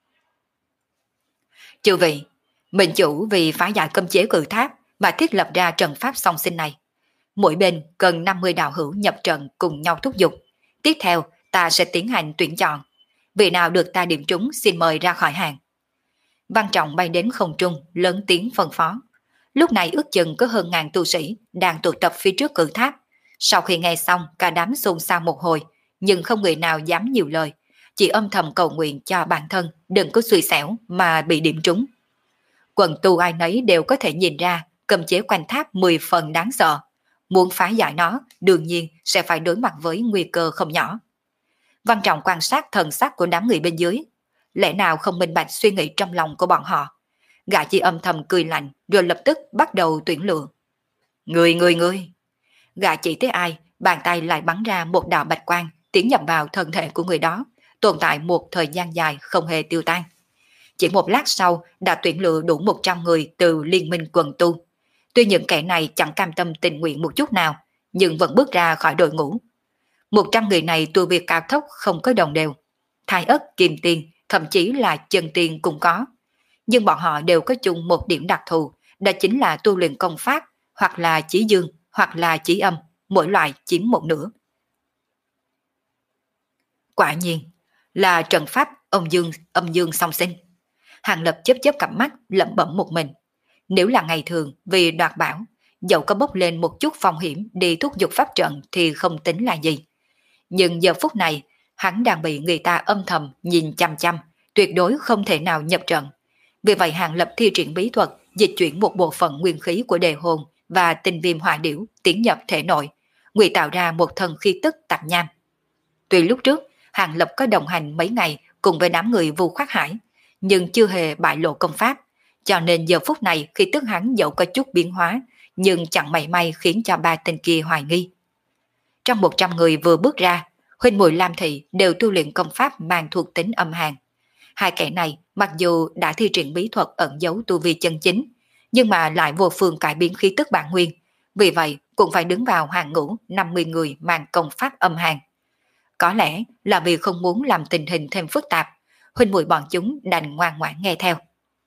Chư vị, mình chủ vì phá giải cấm chế cự tháp mà thiết lập ra trận pháp song sinh này. Mỗi bên cần năm mươi đạo hữu nhập trận cùng nhau thúc giục. Tiếp theo, ta sẽ tiến hành tuyển chọn. Vị nào được ta điểm trúng xin mời ra khỏi hàng. Văn Trọng bay đến không trung, lớn tiếng phân phó. Lúc này ước chừng có hơn ngàn tu sĩ đang tụ tập phía trước cự tháp. Sau khi nghe xong, cả đám xôn xao một hồi, nhưng không người nào dám nhiều lời, chỉ âm thầm cầu nguyện cho bản thân đừng có xui xẻo mà bị điểm trúng. Quần tu ai nấy đều có thể nhìn ra cấm chế quanh tháp mười phần đáng sợ. Muốn phá giải nó, đương nhiên sẽ phải đối mặt với nguy cơ không nhỏ. Văn Trọng quan sát thần sắc của đám người bên dưới, lẽ nào không minh bạch suy nghĩ trong lòng của bọn họ. Gã chỉ âm thầm cười lạnh rồi lập tức bắt đầu tuyển lựa. Người người người. Gã chỉ tới ai, bàn tay lại bắn ra một đạo bạch quang tiến nhập vào thân thể của người đó, tồn tại một thời gian dài không hề tiêu tan. Chỉ một lát sau đã tuyển lựa đủ một trăm người từ liên minh quần tu. Tuy những kẻ này chẳng cam tâm tình nguyện một chút nào, nhưng vẫn bước ra khỏi đội ngũ. Một trăm người này tu vi cao thấp không có đồng đều. Thái ất, kim tiên, thậm chí là chân tiên cũng có. Nhưng bọn họ đều có chung một điểm đặc thù, đó chính là tu luyện công pháp, hoặc là chí dương, hoặc là chí âm, mỗi loại chiếm một nửa. Quả nhiên, là trận pháp âm dương, âm dương song sinh. Hàng Lập chớp chớp cặp mắt, lẩm bẩm một mình. Nếu là ngày thường, vì đoạt bảo, dẫu có bốc lên một chút phong hiểm đi thúc giục pháp trận thì không tính là gì. Nhưng giờ phút này, hắn đang bị người ta âm thầm nhìn chăm chăm, tuyệt đối không thể nào nhập trận. Vì vậy Hàng Lập thi triển bí thuật, dịch chuyển một bộ phận nguyên khí của đề hồn và tinh viêm hỏa điểu tiến nhập thể nội, ngụy tạo ra một thần khí tức tạp nham. Tuy lúc trước, Hàng Lập có đồng hành mấy ngày cùng với đám người Vu Khoát Hải, nhưng chưa hề bại lộ công pháp, cho nên giờ phút này khi tức hắn dẫu có chút biến hóa, nhưng chẳng mảy may khiến cho ba tên kia hoài nghi. Trong một trăm người vừa bước ra, Huynh Muội Lam Thị đều tu luyện công pháp mang thuộc tính âm hàn. Hai kẻ này mặc dù đã thi triển bí thuật ẩn giấu tu vi chân chính, nhưng mà lại vô phương cải biến khí tức bản nguyên, vì vậy cũng phải đứng vào hàng ngũ năm mươi người mang công pháp âm hàn. Có lẽ là vì không muốn làm tình hình thêm phức tạp, Huynh Muội bọn chúng đành ngoan ngoãn nghe theo.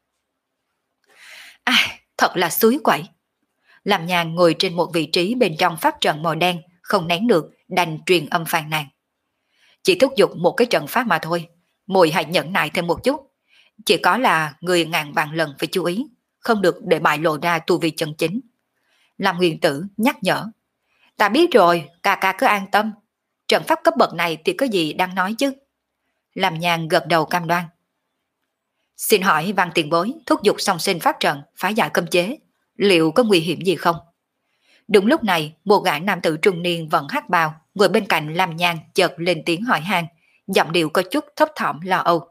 À, thật là suối quậy. Làm Nhàn ngồi trên một vị trí bên trong pháp trận màu đen, không nén được, đành truyền âm phàn nàn. Chỉ thúc giục một cái trận pháp mà thôi, muội hãy nhẫn nại thêm một chút. Chỉ có là người ngàn vạn lần phải chú ý, không được để bại lộ ra tu vi chân chính. Làm Huyền Tử nhắc nhở. Ta biết rồi, ca ca cứ an tâm. Trận pháp cấp bậc này thì có gì đang nói chứ. Làm Nhàn gật đầu cam đoan. Xin hỏi Văn tiền bối, thúc giục song sinh pháp trận, phá giải cấm chế, liệu có nguy hiểm gì không? Đúng lúc này, một gã nam tử trung niên vẫn hắc bào, ngồi bên cạnh Lam Nhan chợt lên tiếng hỏi han, giọng điệu có chút thấp thỏm lo âu.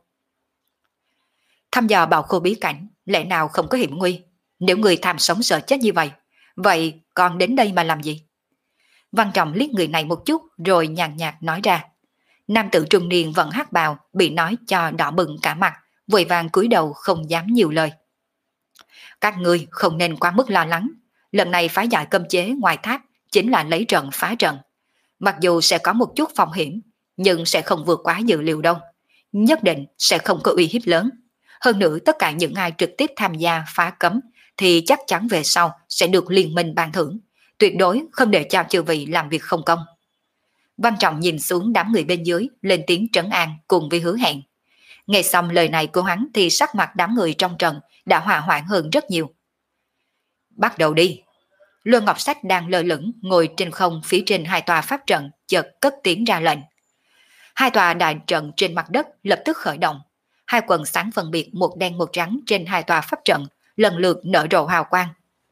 Thăm dò bảo khô bí cảnh, lẽ nào không có hiểm nguy? Nếu người tham sống sợ chết như vậy, vậy còn đến đây mà làm gì? Văn Trọng liếc người này một chút rồi nhàn nhạt nói ra. Nam tử trung niên vẫn hắc bào, bị nói cho đỏ bừng cả mặt, vội vàng cúi đầu không dám nhiều lời. Các ngươi không nên quá mức lo lắng, lần này phá giải cấm chế ngoài tháp chính là lấy trận phá trận. Mặc dù sẽ có một chút phong hiểm, nhưng sẽ không vượt quá dự liệu đâu. Nhất định sẽ không có uy hiếp lớn. Hơn nữa tất cả những ai trực tiếp tham gia phá cấm thì chắc chắn về sau sẽ được liên minh ban thưởng. Tuyệt đối không để cho chư vị làm việc không công. Văn Trọng nhìn xuống đám người bên dưới, lên tiếng trấn an cùng với hứa hẹn. Nghe xong lời này của hắn thì sắc mặt đám người trong trận đã hòa hoãn hơn rất nhiều. Bắt đầu đi. Luân Ngọc Sách đang lơ lửng ngồi trên không phía trên hai tòa pháp trận chợt cất tiếng ra lệnh. Hai tòa đại trận trên mặt đất lập tức khởi động. Hai quần sáng phân biệt một đen một trắng trên hai tòa pháp trận lần lượt nở rộ hào quang.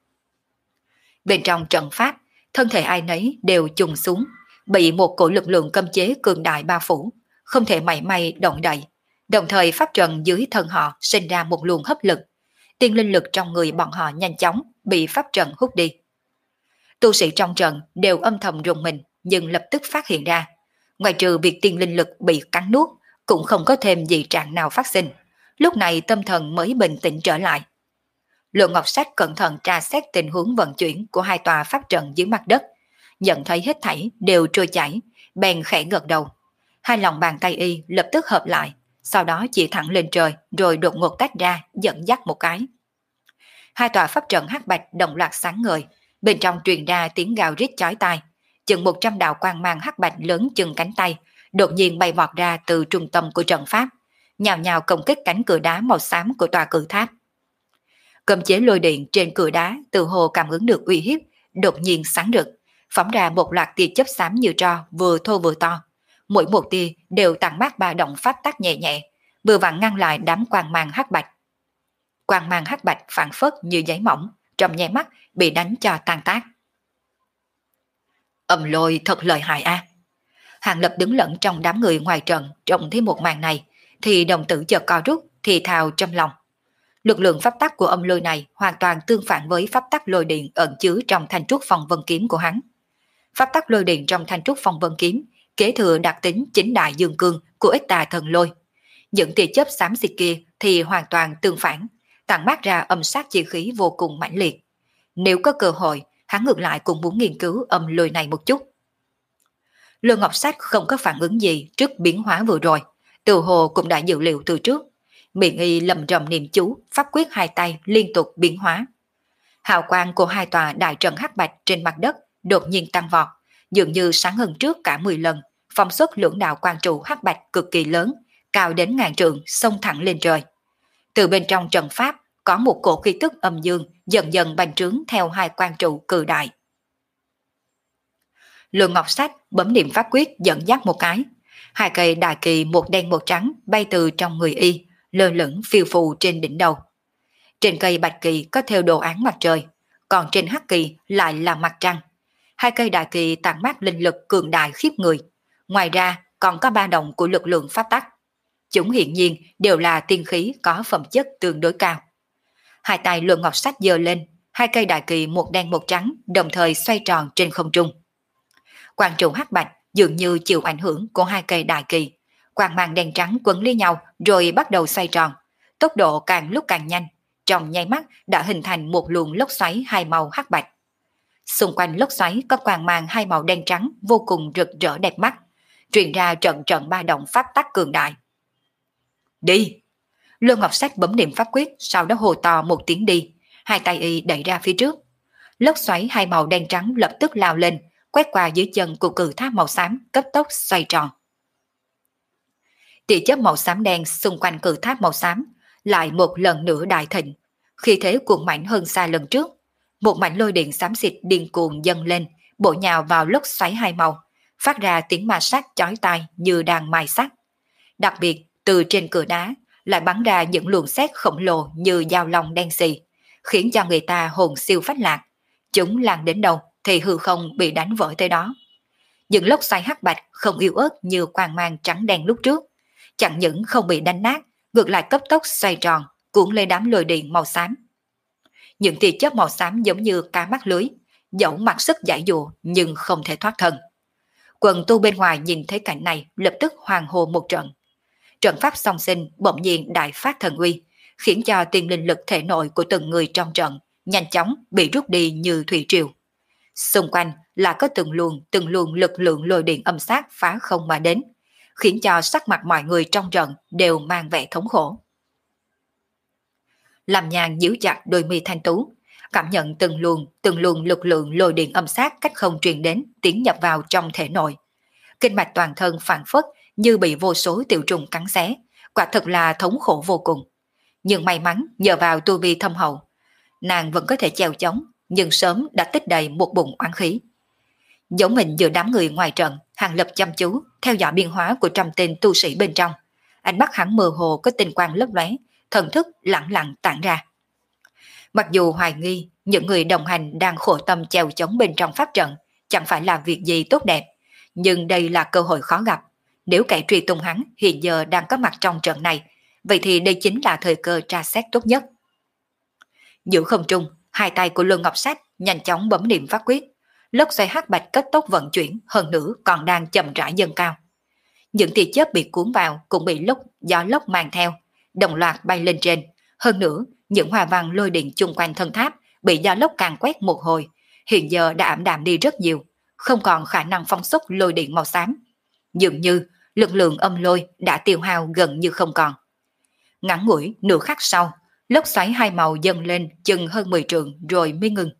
Bên trong trận pháp, thân thể ai nấy đều chùng xuống, bị một cổ lực lượng cấm chế cường đại bao phủ, không thể mảy may động đậy. Đồng thời pháp trận dưới thân họ sinh ra một luồng hấp lực. Tiên linh lực trong người bọn họ nhanh chóng bị pháp trận hút đi. Tu sĩ trong trận đều âm thầm rùng mình, nhưng lập tức phát hiện ra, ngoài trừ việc tiên linh lực bị cắn nuốt, cũng không có thêm dị trạng nào phát sinh. Lúc này tâm thần mới bình tĩnh trở lại. Lộ Ngọc Sách cẩn thận tra xét tình huống vận chuyển của hai tòa pháp trận dưới mặt đất, nhận thấy hết thảy đều trôi chảy, bèn khẽ gật đầu. Hai lòng bàn tay y lập tức hợp lại, sau đó chỉ thẳng lên trời rồi đột ngột tách ra, dẫn dắt một cái. Hai tòa pháp trận hắc bạch đồng loạt sáng ngời, bên trong truyền ra tiếng gào rít chói tai. Chừng một trăm đạo quang mang hắc bạch lớn chừng cánh tay, đột nhiên bay vọt ra từ trung tâm của trận pháp, nhào nhào công kích cánh cửa đá màu xám của tòa cự tháp. Cấm chế lôi điện trên cửa đá từ hồ cảm ứng được uy hiếp, đột nhiên sáng rực, phóng ra một loạt tia chớp xám như tro, vừa thô vừa to. Mỗi một tia đều tản mát ba động pháp tắc nhẹ nhẹ, vừa vặn ngăn lại đám quang mang hắc bạch. Quang mang hắc bạch phản phất như giấy mỏng, trong nháy mắt bị đánh cho tan tác. Âm lôi thật lợi hại a. À. Hàng Lập đứng lẫn trong đám người ngoài trận, trông thấy một màn này thì đồng tử chợt co rút, thì thào trong lòng. Lực lượng pháp tắc của âm lôi này hoàn toàn tương phản với pháp tắc lôi điện ẩn chứa trong thanh trúc phong vân kiếm của hắn. Pháp tắc lôi điện trong thanh trúc phong vân kiếm kế thừa đặc tính chính đại dương cương của ích tà thần lôi. Những tia chớp xám xịt kia thì hoàn toàn tương phản, tản mát ra âm sát chi khí vô cùng mãnh liệt. Nếu có cơ hội, hắn ngược lại cũng muốn nghiên cứu âm lôi này một chút. Lôi Ngọc Sách không có phản ứng gì trước biến hóa vừa rồi, từ hồ cũng đã dự liệu từ trước. Miệng y lầm rầm niệm chú, pháp quyết hai tay liên tục biến hóa. Hào quang của hai tòa đại trận hắc bạch trên mặt đất đột nhiên tăng vọt, dường như sáng hơn trước cả mười lần, phóng xuất lưỡng đạo quang trụ hắc bạch cực kỳ lớn, cao đến ngàn trượng, xông thẳng lên trời. Từ bên trong trận pháp có một cổ khí tức âm dương dần dần bành trướng theo hai quang trụ cự đại. Lương Ngọc Sách bấm niệm pháp quyết dẫn dắt một cái, hai cây đại kỳ một đen một trắng bay từ trong người y, lơ lửng phiêu phù trên đỉnh đầu. Trên cây bạch kỳ có theo đồ án mặt trời, còn trên hắc kỳ lại là mặt trăng. Hai cây đại kỳ tản mát linh lực cường đại khiếp người. Ngoài ra còn có ba đồng của lực lượng pháp tắc. Chúng hiển nhiên đều là tiên khí có phẩm chất tương đối cao. Hai tay Luân Ngọc Sách giơ lên, hai cây đại kỳ một đen một trắng đồng thời xoay tròn trên không trung. Quang trụ hắc bạch dường như chịu ảnh hưởng của hai cây đại kỳ, quang mang đen trắng quấn lấy nhau rồi bắt đầu xoay tròn, tốc độ càng lúc càng nhanh, trong nháy mắt đã hình thành một luồng lốc xoáy hai màu hắc bạch. Xung quanh lốc xoáy có quang mang hai màu đen trắng vô cùng rực rỡ đẹp mắt, truyền ra trận trận ba động pháp tắc cường đại. Đi! Lương Ngọc Sách bấm niệm pháp quyết, sau đó hồ to một tiếng đi, hai tay y đẩy ra phía trước. Lốc xoáy hai màu đen trắng lập tức lao lên, quét qua dưới chân của cự tháp màu xám, cấp tốc xoay tròn. Tia chớp màu xám đen xung quanh cự tháp màu xám lại một lần nữa đại thịnh, khi thế cuồng mãnh hơn xa lần trước. Một mảnh lôi điện xám xịt điên cuồng dâng lên, bổ nhào vào lốc xoáy hai màu, phát ra tiếng ma sát chói tai như đang mài sắt. Đặc biệt từ trên cửa đá lại bắn ra những luồng sét khổng lồ như dao long đen xì, khiến cho người ta hồn siêu phách lạc. Chúng lan đến đâu thì hư không bị đánh vỡ tới đó. Những lốc xoáy hắc bạch không yếu ớt như quang mang trắng đen lúc trước, chẳng những không bị đánh nát, ngược lại cấp tốc xoay tròn, cuốn lên đám lôi điện màu xám. Những tia chớp màu xám giống như cá mắc lưới, dẫu mặc sức giải dụa nhưng không thể thoát thân. Quần tu bên ngoài nhìn thấy cảnh này lập tức hoàng hô một trận. Trận pháp song sinh bỗng nhiên đại phát thần uy, khiến cho tiên linh lực thể nội của từng người trong trận nhanh chóng bị rút đi như thủy triều. Xung quanh là có từng luồng từng luồng lực lượng lôi điện âm sát phá không mà đến, khiến cho sắc mặt mọi người trong trận đều mang vẻ thống khổ. Làm Nhàn nhíu chặt đôi mi thanh tú, cảm nhận từng luồng từng luồng lực lượng lôi điện âm sát cách không truyền đến, tiến nhập vào trong thể nội. Kinh mạch toàn thân phản phất như bị vô số tiểu trùng cắn xé, quả thật là thống khổ vô cùng. Nhưng may mắn nhờ vào tu vi thâm hậu, nàng vẫn có thể chèo chống, nhưng sớm đã tích đầy một bụng oán khí. Giống mình giữa đám người ngoài trận, Hàng Lập chăm chú theo dõi biến hóa của trăm tên tu sĩ bên trong. Ánh mắt hắn mơ hồ có tinh quang lấp lóe, thần thức lặng lặng tản ra. Mặc dù hoài nghi những người đồng hành đang khổ tâm chèo chống bên trong pháp trận chẳng phải là việc gì tốt đẹp, nhưng đây là cơ hội khó gặp. Nếu kẻ truy tung hắn hiện giờ đang có mặt trong trận này, vậy thì đây chính là thời cơ tra xét tốt nhất. Giữa không trung, hai tay của Luân Ngọc Sách nhanh chóng bấm niệm pháp quyết, lốc xoáy hắc bạch cấp tốc vận chuyển, hơn nữa còn đang chậm rãi dâng cao. Những tia chớp bị cuốn vào cũng bị lốc gió lốc mang theo, đồng loạt bay lên trên. Hơn nữa, những hoa văn lôi điện chung quanh thân tháp bị gió lốc càn quét một hồi, hiện giờ đã ảm đạm đi rất nhiều, không còn khả năng phóng xuất lôi điện màu xám. Dường như lực lượng âm lôi đã tiêu hao gần như không còn. Ngắn ngủi nửa khắc sau, lốc xoáy hai màu dâng lên chừng hơn mười trượng rồi mới ngừng.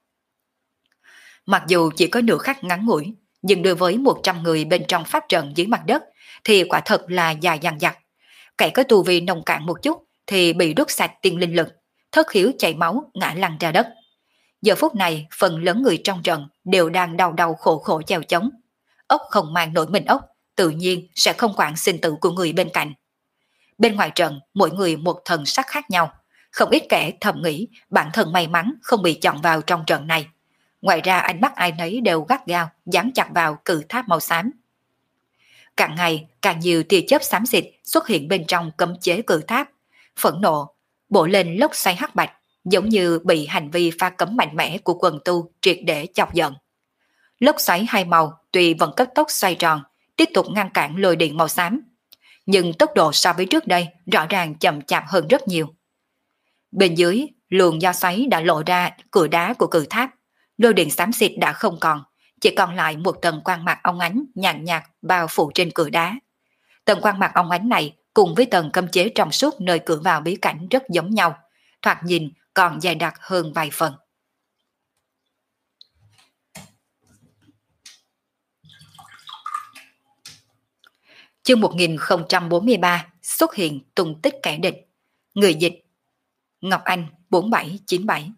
Mặc dù chỉ có nửa khắc ngắn ngủi, nhưng đối với một trăm người bên trong pháp trận dưới mặt đất thì quả thật là dài dằng dặc. Kẻ có tu vi nông cạn một chút thì bị đốt sạch tiên linh lực, thất khiếu chảy máu ngã lăn ra đất. Giờ phút này phần lớn người trong trận đều đang đau đau khổ khổ chèo chống. Ốc không mang nổi mình ốc, tự nhiên sẽ không quản sinh tử của người bên cạnh. Bên ngoài trận mỗi người một thần sắc khác nhau, không ít kẻ thầm nghĩ bản thân may mắn không bị chọn vào trong trận này. Ngoài ra ánh mắt ai nấy đều gắt gao dán chặt vào cự tháp màu xám. Càng ngày càng nhiều tia chớp xám xịt xuất hiện bên trong cấm chế cự tháp, phẫn nộ bổ lên lốc xoáy hắc bạch, giống như bị hành vi pha cấm mạnh mẽ của quần tu triệt để chọc giận. Lốc xoáy hai màu tuy vẫn cấp tốc xoay tròn, tiếp tục ngăn cản lôi điện màu xám, nhưng tốc độ so với trước đây rõ ràng chậm chạp hơn rất nhiều. Bên dưới, luồng gió xoáy đã lộ ra cửa đá của cự tháp, Lôi điện xám xịt đã không còn, chỉ còn lại một tầng quang mạc óng ánh nhàn nhạt bao phủ trên cửa đá. Tầng quang mạc óng ánh này cùng với tầng cấm chế trong suốt nơi cửa vào bí cảnh rất giống nhau, thoạt nhìn còn dày đặc hơn vài phần. Chương một nghìn không trăm bốn mươi ba xuất hiện tung tích kẻ địch. Người dịch Ngọc Anh bốn bảy chín bảy.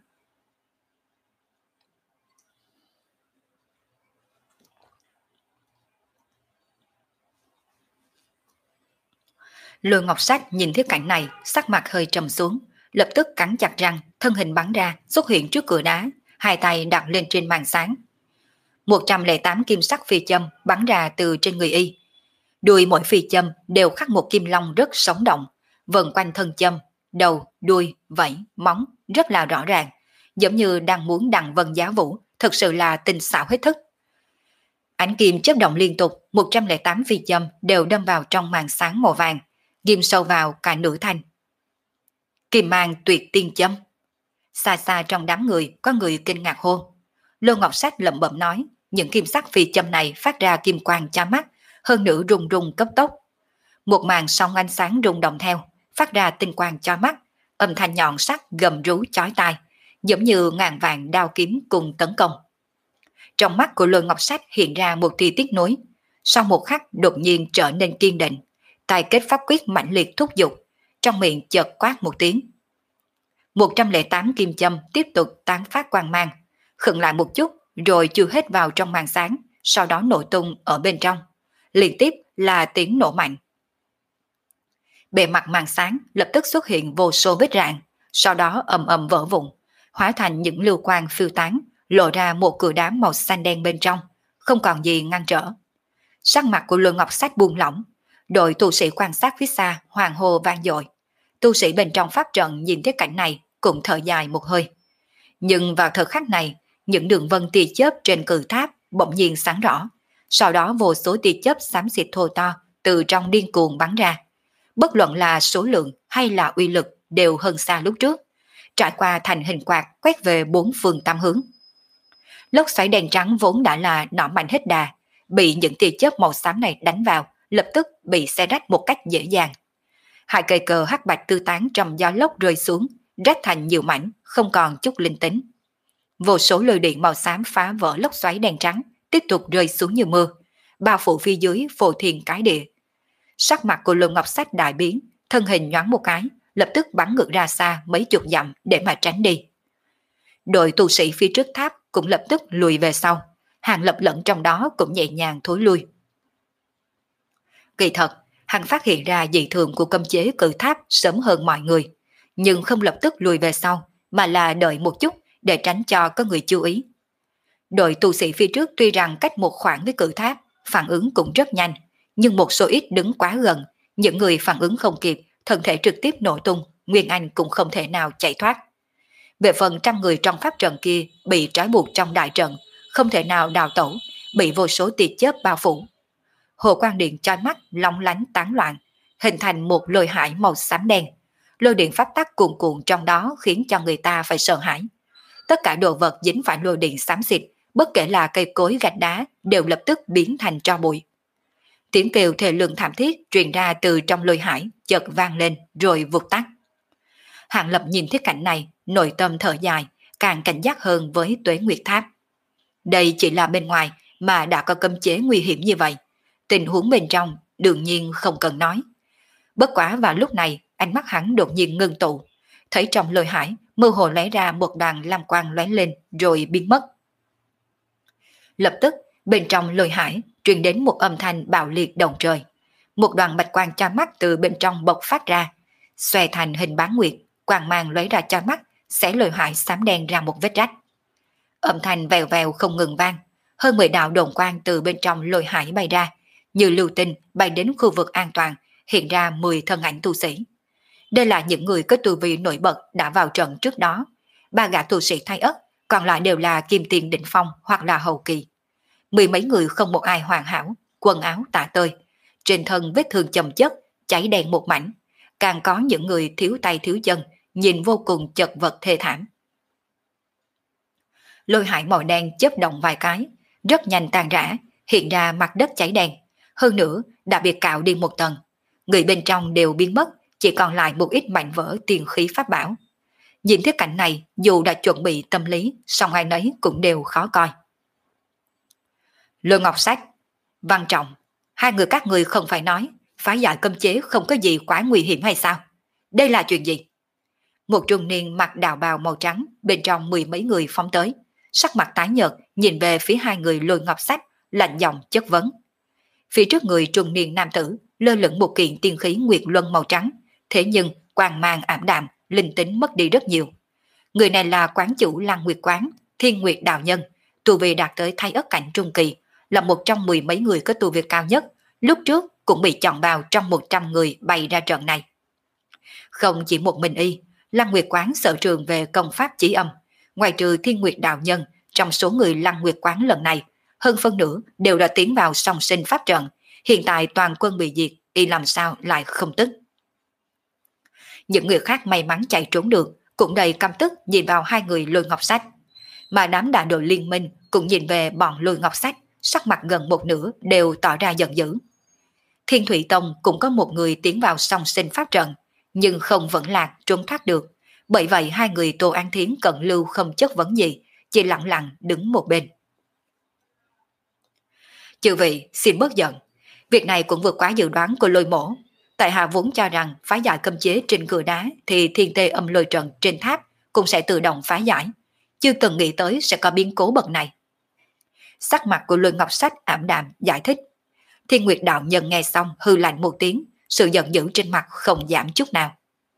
Lôi Ngọc Sách nhìn thấy cảnh này, sắc mặt hơi trầm xuống, lập tức cắn chặt răng, thân hình bắn ra, xuất hiện trước cửa đá, hai tay đặt lên trên màn sáng. một trăm lẻ tám kim sắc phi châm bắn ra từ trên người y. Đuôi mỗi phi châm đều khắc một kim long rất sống động, vần quanh thân châm, đầu, đuôi, vảy, móng rất là rõ ràng, giống như đang muốn đằng vân giá vũ, thực sự là tinh xảo hết thức. Ánh kim chớp động liên tục, một trăm lẻ tám phi châm đều đâm vào trong màn sáng màu vàng, ghim sâu vào cả nửa thanh. Kim mang tuyệt tiên châm. Xa xa trong đám người có người kinh ngạc hô. Lô Ngọc Sách lẩm bẩm nói, những kim sắc phi châm này phát ra kim quang chói mắt, hơn nữa rung rung cấp tốc. Một màn sóng ánh sáng rung động theo, phát ra tinh quang chói mắt, âm thanh nhọn sắc gầm rú chói tai, giống như ngàn vàng đao kiếm cùng tấn công. Trong mắt của Lôi Ngọc Sách hiện ra một tia tiếc nuối, sau một khắc đột nhiên trở nên kiên định, tay kết pháp quyết mạnh liệt thúc giục, trong miệng chợt quát một tiếng. một trăm lẻ tám kim châm tiếp tục tán phát quang mang, khựng lại một chút rồi chui hết vào trong màn sáng, sau đó nổ tung ở bên trong. Liên tiếp là tiếng nổ mạnh. Bề mặt màn sáng lập tức xuất hiện vô số vết rạn, sau đó ầm ầm vỡ vụn, hóa thành những lưu quang phiêu tán, lộ ra một cửa đá màu xanh đen bên trong, không còn gì ngăn trở. Sắc mặt của Lôi Ngọc Sách buông lỏng, đội tu sĩ quan sát phía xa hoàng hô vang dội. Tu sĩ bên trong pháp trận nhìn thấy cảnh này cũng thở dài một hơi. Nhưng vào thời khắc này, những đường vân tia chớp trên cự tháp bỗng nhiên sáng rõ, sau đó vô số tia chớp xám xịt thô to từ trong điên cuồng bắn ra. Bất luận là số lượng hay là uy lực đều hơn xa lúc trước, trải qua thành hình quạt quét về bốn phương tám hướng. Lốc xoáy đen trắng vốn đã là nọ mạnh hết đà, bị những tia chớp màu xám này đánh vào, lập tức bị xé rách một cách dễ dàng. Hai cây cờ hắc bạch tư tán trong gió lốc rơi xuống, rách thành nhiều mảnh, không còn chút linh tính. Vô số lôi điện màu xám phá vỡ lốc xoáy đen trắng, tiếp tục rơi xuống như mưa, bao phủ phía dưới phô thiên cái địa. Sắc mặt của Lôi Ngọc Sách đại biến, thân hình nhoáng một cái, lập tức bắn ngược ra xa mấy chục dặm để mà tránh đi. Đội tu sĩ phía trước tháp cũng lập tức lùi về sau, Hàng Lập lẫn trong đó cũng nhẹ nhàng thối lui. Kỳ thật, hắn phát hiện ra dị thường của cấm chế cự tháp sớm hơn mọi người, nhưng không lập tức lùi về sau, mà là đợi một chút để tránh cho có người chú ý. Đội tu sĩ phía trước tuy rằng cách một khoảng với cự tháp, phản ứng cũng rất nhanh, nhưng một số ít đứng quá gần, những người phản ứng không kịp, thân thể trực tiếp nổ tung, Nguyên Anh cũng không thể nào chạy thoát. Về phần trăm người trong pháp trận kia bị trói buộc trong đại trận, không thể nào đào tẩu, bị vô số tia chớp bao phủ. Hồ quang điện chói mắt long lánh tán loạn, hình thành một lôi hải màu xám đen. Lôi điện pháp tắc cuồn cuộn trong đó khiến cho người ta phải sợ hãi. Tất cả đồ vật dính phải lôi điện xám xịt, bất kể là cây cối gạch đá, đều lập tức biến thành tro bụi. Tiếng kêu thề lương thảm thiết truyền ra từ trong lôi hải, chợt vang lên rồi vụt tắt. Hàng Lập nhìn thấy cảnh này, nội tâm thở dài, càng cảnh giác hơn với Tuế Nguyệt Tháp. Đây chỉ là bên ngoài mà đã có cấm chế nguy hiểm như vậy. Tình huống bên trong đương nhiên không cần nói. Bất quá vào lúc này, ánh mắt hắn đột nhiên ngưng tụ, thấy trong lôi hải mơ hồ lóe ra một đoàn lam quang lóe lên rồi biến mất. Lập tức bên trong lôi hải truyền đến một âm thanh bạo liệt động trời. Một đoàn bạch quang chói mắt từ bên trong bộc phát ra, xòe thành hình bán nguyệt, quang mang lóe ra chói mắt, xé lôi hải xám đen ra một vết rách. Âm thanh vèo vèo không ngừng vang, hơn mười đạo đồn quang từ bên trong lôi hải bay ra, như lưu tinh bay đến khu vực an toàn, hiện ra mười thân ảnh tu sĩ. Đây là những người có tu vi nổi bật đã vào trận trước đó. Ba gã tu sĩ thay ất, còn lại đều là kim tiền đỉnh phong hoặc là hậu kỳ. Mười mấy người không một ai hoàn hảo, quần áo tả tơi, trên thân vết thương chồng chất, cháy đen một mảnh. Càng có những người thiếu tay thiếu chân, nhìn vô cùng chật vật thê thảm. Lôi hải màu đen chớp động vài cái, rất nhanh tan rã, hiện ra mặt đất cháy đen. Hơn nữa, đã bị cạo đi một tầng. Người bên trong đều biến mất, chỉ còn lại một ít mảnh vỡ tiền khí pháp bảo. Nhìn thấy cảnh này, dù đã chuẩn bị tâm lý, song ai nấy cũng đều khó coi. Lôi Ngọc Sách, Văn Trọng, hai người các người không phải nói, phá giải cấm chế không có gì quá nguy hiểm hay sao? Đây là chuyện gì? Một trung niên mặc đạo bào màu trắng, bên trong mười mấy người phóng tới, sắc mặt tái nhợt, nhìn về phía hai người Lôi Ngọc Sách, lạnh giọng chất vấn. Phía trước người trung niên nam tử, lơ lửng một kiện tiên khí nguyệt luân màu trắng, thế nhưng quang mang ảm đạm, linh tính mất đi rất nhiều. Người này là quán chủ Lăng Nguyệt Quán, Thiên Nguyệt đạo nhân, tu vi đạt tới Thái Ất cảnh trung kỳ, là một trong mười mấy người có tu vi cao nhất, lúc trước cũng bị chọn vào trong một trăm người bày ra trận này. Không chỉ một mình y, Lăng Nguyệt Quán sở trường về công pháp chỉ âm, ngoài trừ Thiên Nguyệt đạo nhân, trong số người Lăng Nguyệt Quán lần này, hơn phân nửa đều đã tiến vào song sinh pháp trận, hiện tại toàn quân bị diệt, y làm sao lại không tức. Những người khác may mắn chạy trốn được, cũng đầy căm tức nhìn vào hai người Lôi Ngọc Sách. Mà đám đại đội liên minh cũng nhìn về bọn Lôi Ngọc Sách, sắc mặt gần một nửa đều tỏ ra giận dữ. Thiên Thủy Tông cũng có một người tiến vào song sinh pháp trận, nhưng không vẫn lạc trốn thoát được. Bởi vậy hai người Tô An Thiến Cận Lưu không chất vấn gì, chỉ lặng lặng đứng một bên. Chư vị xin bớt giận, việc này cũng vượt quá dự đoán của Lôi Mổ. Tại hạ vốn cho rằng phá giải cấm chế trên cửa đá thì thiên tê âm lôi trận trên tháp cũng sẽ tự động phá giải, chưa từng nghĩ tới sẽ có biến cố bậc này. Sắc mặt của Lôi Ngọc Sách ảm đạm giải thích. Thiên Nguyệt đạo nhân nghe xong hư lạnh một tiếng, sự giận dữ trên mặt không giảm chút nào.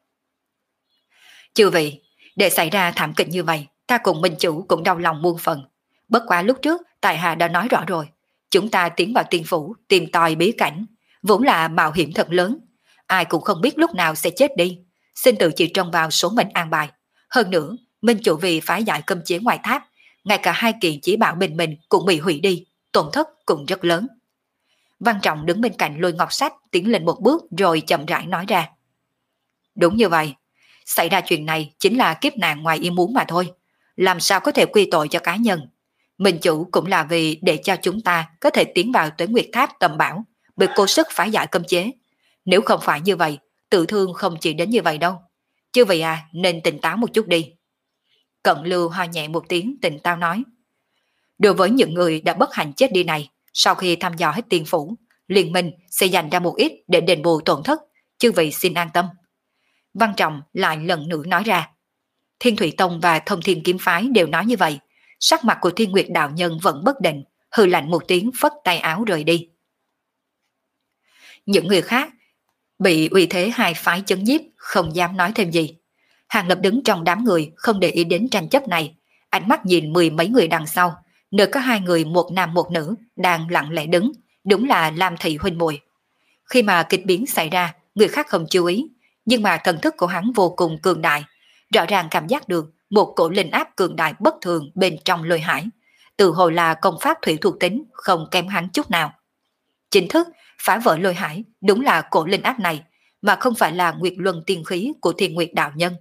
Chư vị, để xảy ra thảm kịch như vậy, ta cùng minh chủ cũng đau lòng muôn phần. Bất quá lúc trước tại hạ đã nói rõ rồi, chúng ta tiến vào tiên phủ tìm tòi bí cảnh, vốn là mạo hiểm thật lớn, ai cũng không biết lúc nào sẽ chết đi, xin tự chỉ trông vào số mệnh an bài. Hơn nữa, minh chủ vì phá giải cấm chế ngoài tháp, ngay cả hai kiện chỉ bảo bình mình cũng bị hủy đi, tổn thất cũng rất lớn. Văn Trọng đứng bên cạnh Lôi Ngọc Sách tiến lên một bước rồi chậm rãi nói ra. Đúng như vậy, xảy ra chuyện này chính là kiếp nạn ngoài ý muốn mà thôi, làm sao có thể quy tội cho cá nhân. Minh chủ cũng là vì để cho chúng ta có thể tiến vào Tuế Nguyệt Tháp tầm bảo, bị cố sức phá giải cấm chế. Nếu không phải như vậy, tự thương không chỉ đến như vậy đâu. Chứ vậy à, nên tỉnh táo một chút đi. Cận Lưu ho nhẹ một tiếng tỉnh táo nói. Đối với những người đã bất hạnh chết đi này, sau khi thăm dò hết tiên phủ, liên minh sẽ dành ra một ít để đền bù tổn thất, chứ vậy xin an tâm. Văn Trọng lại lần nữa nói ra. Thiên Thủy Tông và Thông Thiên Kiếm Phái đều nói như vậy. Sắc mặt của Thiên Nguyệt đạo nhân vẫn bất định, hừ lạnh một tiếng phất tay áo rời đi. Những người khác bị uy thế hai phái chấn nhiếp, không dám nói thêm gì. Hàng Lập đứng trong đám người không để ý đến tranh chấp này, ánh mắt nhìn mười mấy người đằng sau, nơi có hai người một nam một nữ đang lặng lẽ đứng, đúng là Lam Thị huynh muội. Khi mà kịch biến xảy ra, người khác không chú ý, nhưng mà thần thức của hắn vô cùng cường đại, rõ ràng cảm giác được một cổ linh áp cường đại bất thường bên trong Lôi Hải, từ hồi là công pháp thủy thuộc tính không kém hắn chút nào. Chính thức phá vỡ Lôi Hải đúng là cổ linh áp này, mà không phải là Nguyệt Luân tiên khí của Thiên Nguyệt đạo nhân.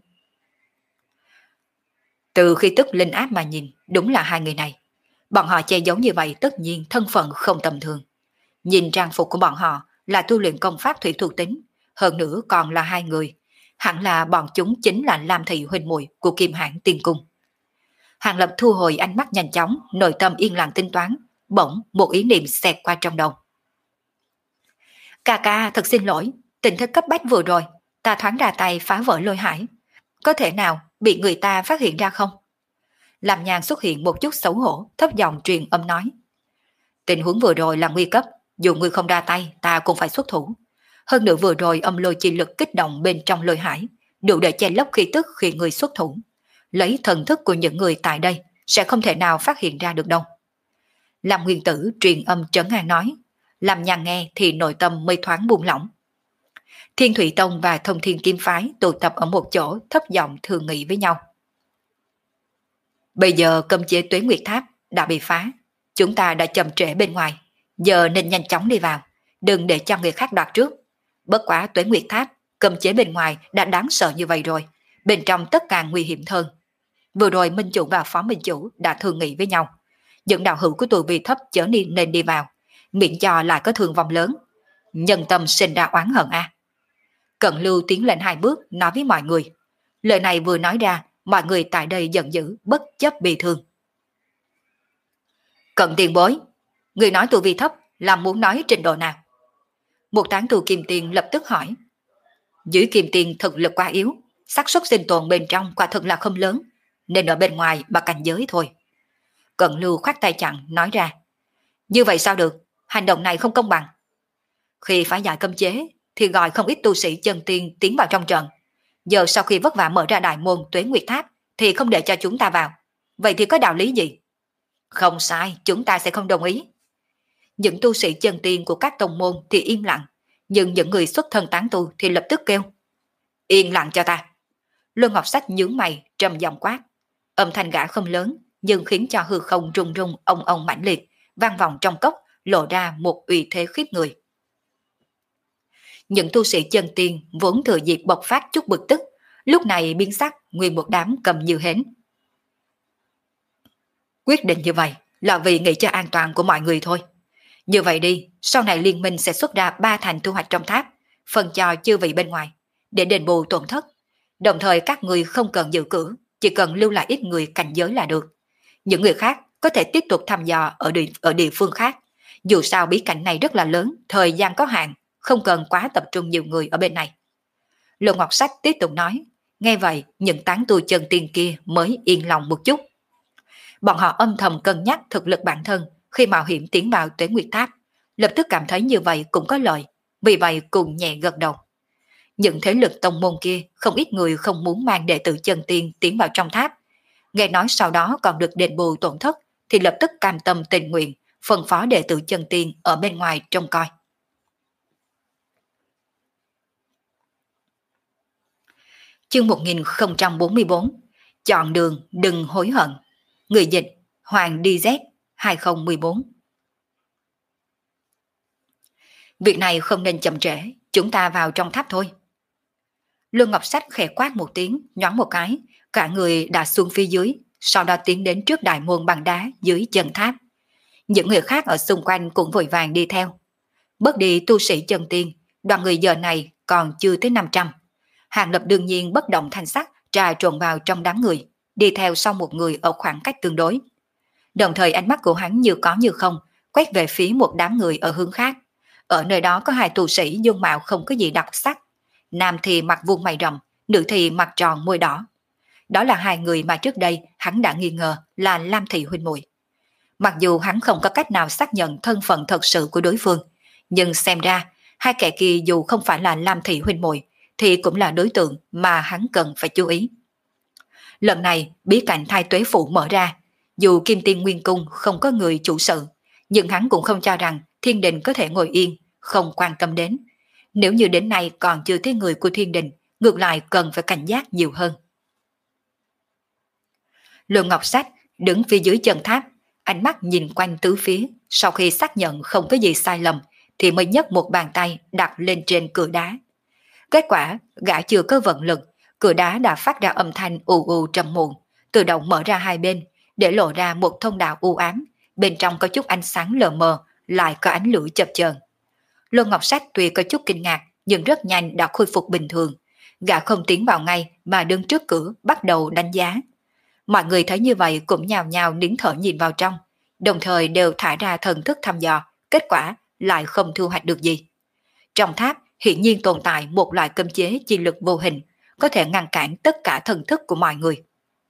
Từ khi tức linh áp mà nhìn, đúng là hai người này. Bọn họ che giấu như vậy tất nhiên thân phận không tầm thường. Nhìn trang phục của bọn họ là tu luyện công pháp thủy thuộc tính, hơn nữa còn là hai người. Hẳn là bọn chúng chính là Lam Thị huynh muội của Kim Hãn Tiên Cung. Hàng Lập thu hồi ánh mắt nhanh chóng, nội tâm yên lặng tính toán, bỗng một ý niệm xẹt qua trong đầu. Ca ca thật xin lỗi, tình thế cấp bách vừa rồi, ta thoáng ra tay phá vỡ Lôi Hải. Có thể nào bị người ta phát hiện ra không? Làm Nhàn xuất hiện một chút xấu hổ, thấp giọng truyền âm nói. Tình huống vừa rồi là nguy cấp, dù ngươi không ra tay, ta cũng phải xuất thủ. Hơn nữa vừa rồi âm lôi chi lực kích động bên trong Lôi Hải, đủ để che lấp khí tức khi người xuất thủ. Lấy thần thức của những người tại đây, sẽ không thể nào phát hiện ra được đâu. Làm Nguyên Tử truyền âm trấn an nói, làm Nhàn nghe thì nội tâm mây thoáng buông lỏng. Thiên Thủy Tông và Thông Thiên Kiếm Phái tụ tập ở một chỗ thấp giọng thường nghị với nhau. Bây giờ cấm chế Tuế Nguyệt Tháp đã bị phá, chúng ta đã chậm trễ bên ngoài, giờ nên nhanh chóng đi vào, đừng để cho người khác đoạt trước. Bất quá Tuế Nguyệt Tháp, cấm chế bên ngoài đã đáng sợ như vậy rồi, bên trong tất cả nguy hiểm hơn. Vừa rồi Minh Chủ và Phó Minh Chủ đã thương nghị với nhau. Những đạo hữu của tù vi thấp chớ nên, nên đi vào, miễn cho lại có thương vong lớn. Nhân tâm sinh ra oán hận a. À. Cận Lưu tiến lên hai bước nói với mọi người. Lời này vừa nói ra, mọi người tại đây giận dữ, bất chấp bị thương. Cận tiền bối, người nói tu vi thấp là muốn nói trình độ nào? Một tán tu kim tiền lập tức hỏi. Dưới kim tiền thực lực quá yếu, xác suất sinh tồn bên trong quả thực là không lớn, nên ở bên ngoài mà cảnh giới thôi. Cận Lưu khoát tay chặn nói ra. Như vậy sao được, hành động này không công bằng. Khi phá giải cấm chế thì gọi không ít tu sĩ chân tiên tiến vào trong trận. Giờ sau khi vất vả mở ra đại môn Tuế Nguyệt Tháp thì không để cho chúng ta vào. Vậy thì có đạo lý gì? Không sai, chúng ta sẽ không đồng ý. Những tu sĩ chân tiên của các tông môn thì im lặng, nhưng những người xuất thân tán tu thì lập tức kêu. Yên lặng cho ta. Luân Ngọc Sách nhướng mày trầm giọng quát. Âm thanh gã không lớn, nhưng khiến cho hư không rung rung ông ông mãnh liệt, vang vọng trong cốc, lộ ra một uy thế khiếp người. Những tu sĩ chân tiên vốn thừa dịp bộc phát chút bực tức, lúc này biến sắc, nguyên một đám cầm như hến. Quyết định như vậy là vì nghĩ cho an toàn của mọi người thôi. Như vậy đi, sau này liên minh sẽ xuất ra ba thành thu hoạch trong tháp, phân cho chư vị bên ngoài, để đền bù tổn thất. Đồng thời các người không cần dự cử, chỉ cần lưu lại ít người cảnh giới là được. Những người khác có thể tiếp tục thăm dò ở địa, ở địa phương khác. Dù sao bí cảnh này rất là lớn, thời gian có hạn, không cần quá tập trung nhiều người ở bên này. Lô Ngọc Sách tiếp tục nói, nghe vậy những tán tu chân tiên kia mới yên lòng một chút. Bọn họ âm thầm cân nhắc thực lực bản thân khi mạo hiểm tiến vào Tuế Nguyệt Tháp, lập tức cảm thấy như vậy cũng có lợi, vì vậy cùng nhẹ gật đầu. Những thế lực tông môn kia không ít người không muốn mang đệ tử chân tiên tiến vào trong tháp. Nghe nói sau đó còn được đền bù tổn thất thì lập tức cam tâm tình nguyện phân phó đệ tử chân tiên ở bên ngoài trông coi. Chương một nghìn không trăm bốn mươi bốn. Chọn đường đừng hối hận. Người dịch Hoàng đi dét hai không một bốn. Việc này không nên chậm trễ, chúng ta vào trong tháp thôi. Luân Ngọc Sách khẽ quát một tiếng, nhoáng một cái, cả người đã xuống phía dưới, sau đó tiến đến trước đại môn bằng đá dưới chân tháp. Những người khác ở xung quanh cũng vội vàng đi theo. Bớt đi tu sĩ chân tiên, đoàn người giờ này còn chưa tới năm trăm. Hàng Lập đương nhiên bất động thanh sắc trà trộn vào trong đám người, đi theo sau một người ở khoảng cách tương đối. Đồng thời ánh mắt của hắn như có như không, quét về phía một đám người ở hướng khác. Ở nơi đó có hai tu sĩ dung mạo không có gì đặc sắc. Nam thì mặt vuông mày rậm, nữ thì mặt tròn môi đỏ. Đó là hai người mà trước đây hắn đã nghi ngờ là Lam Thị huynh muội. Mặc dù hắn không có cách nào xác nhận thân phận thật sự của đối phương, nhưng xem ra hai kẻ kia dù không phải là Lam Thị huynh muội thì cũng là đối tượng mà hắn cần phải chú ý. Lần này bí cảnh thai tuế phụ mở ra, dù Kim Tiên Nguyên Cung không có người chủ sự, nhưng hắn cũng không cho rằng Thiên Đình có thể ngồi yên, không quan tâm đến. Nếu như đến nay còn chưa thấy người của Thiên Đình, ngược lại cần phải cảnh giác nhiều hơn. Luân Ngọc Sách đứng phía dưới chân tháp, ánh mắt nhìn quanh tứ phía, sau khi xác nhận không có gì sai lầm, thì mới nhấc một bàn tay đặt lên trên cửa đá. Kết quả, gã chưa có vận lực, cửa đá đã phát ra âm thanh ù ù trầm muộn, tự động mở ra hai bên, để lộ ra một thông đạo u ám, bên trong có chút ánh sáng lờ mờ, lại có ánh lửa chập chờn. Luân Ngọc Sách tuy có chút kinh ngạc, nhưng rất nhanh đã khôi phục bình thường. Gã không tiến vào ngay mà đứng trước cửa bắt đầu đánh giá. Mọi người thấy như vậy cũng nhào nhào nín thở nhìn vào trong, đồng thời đều thả ra thần thức thăm dò, kết quả lại không thu hoạch được gì. Trong tháp hiển nhiên tồn tại một loại cấm chế chi lực vô hình, có thể ngăn cản tất cả thần thức của mọi người.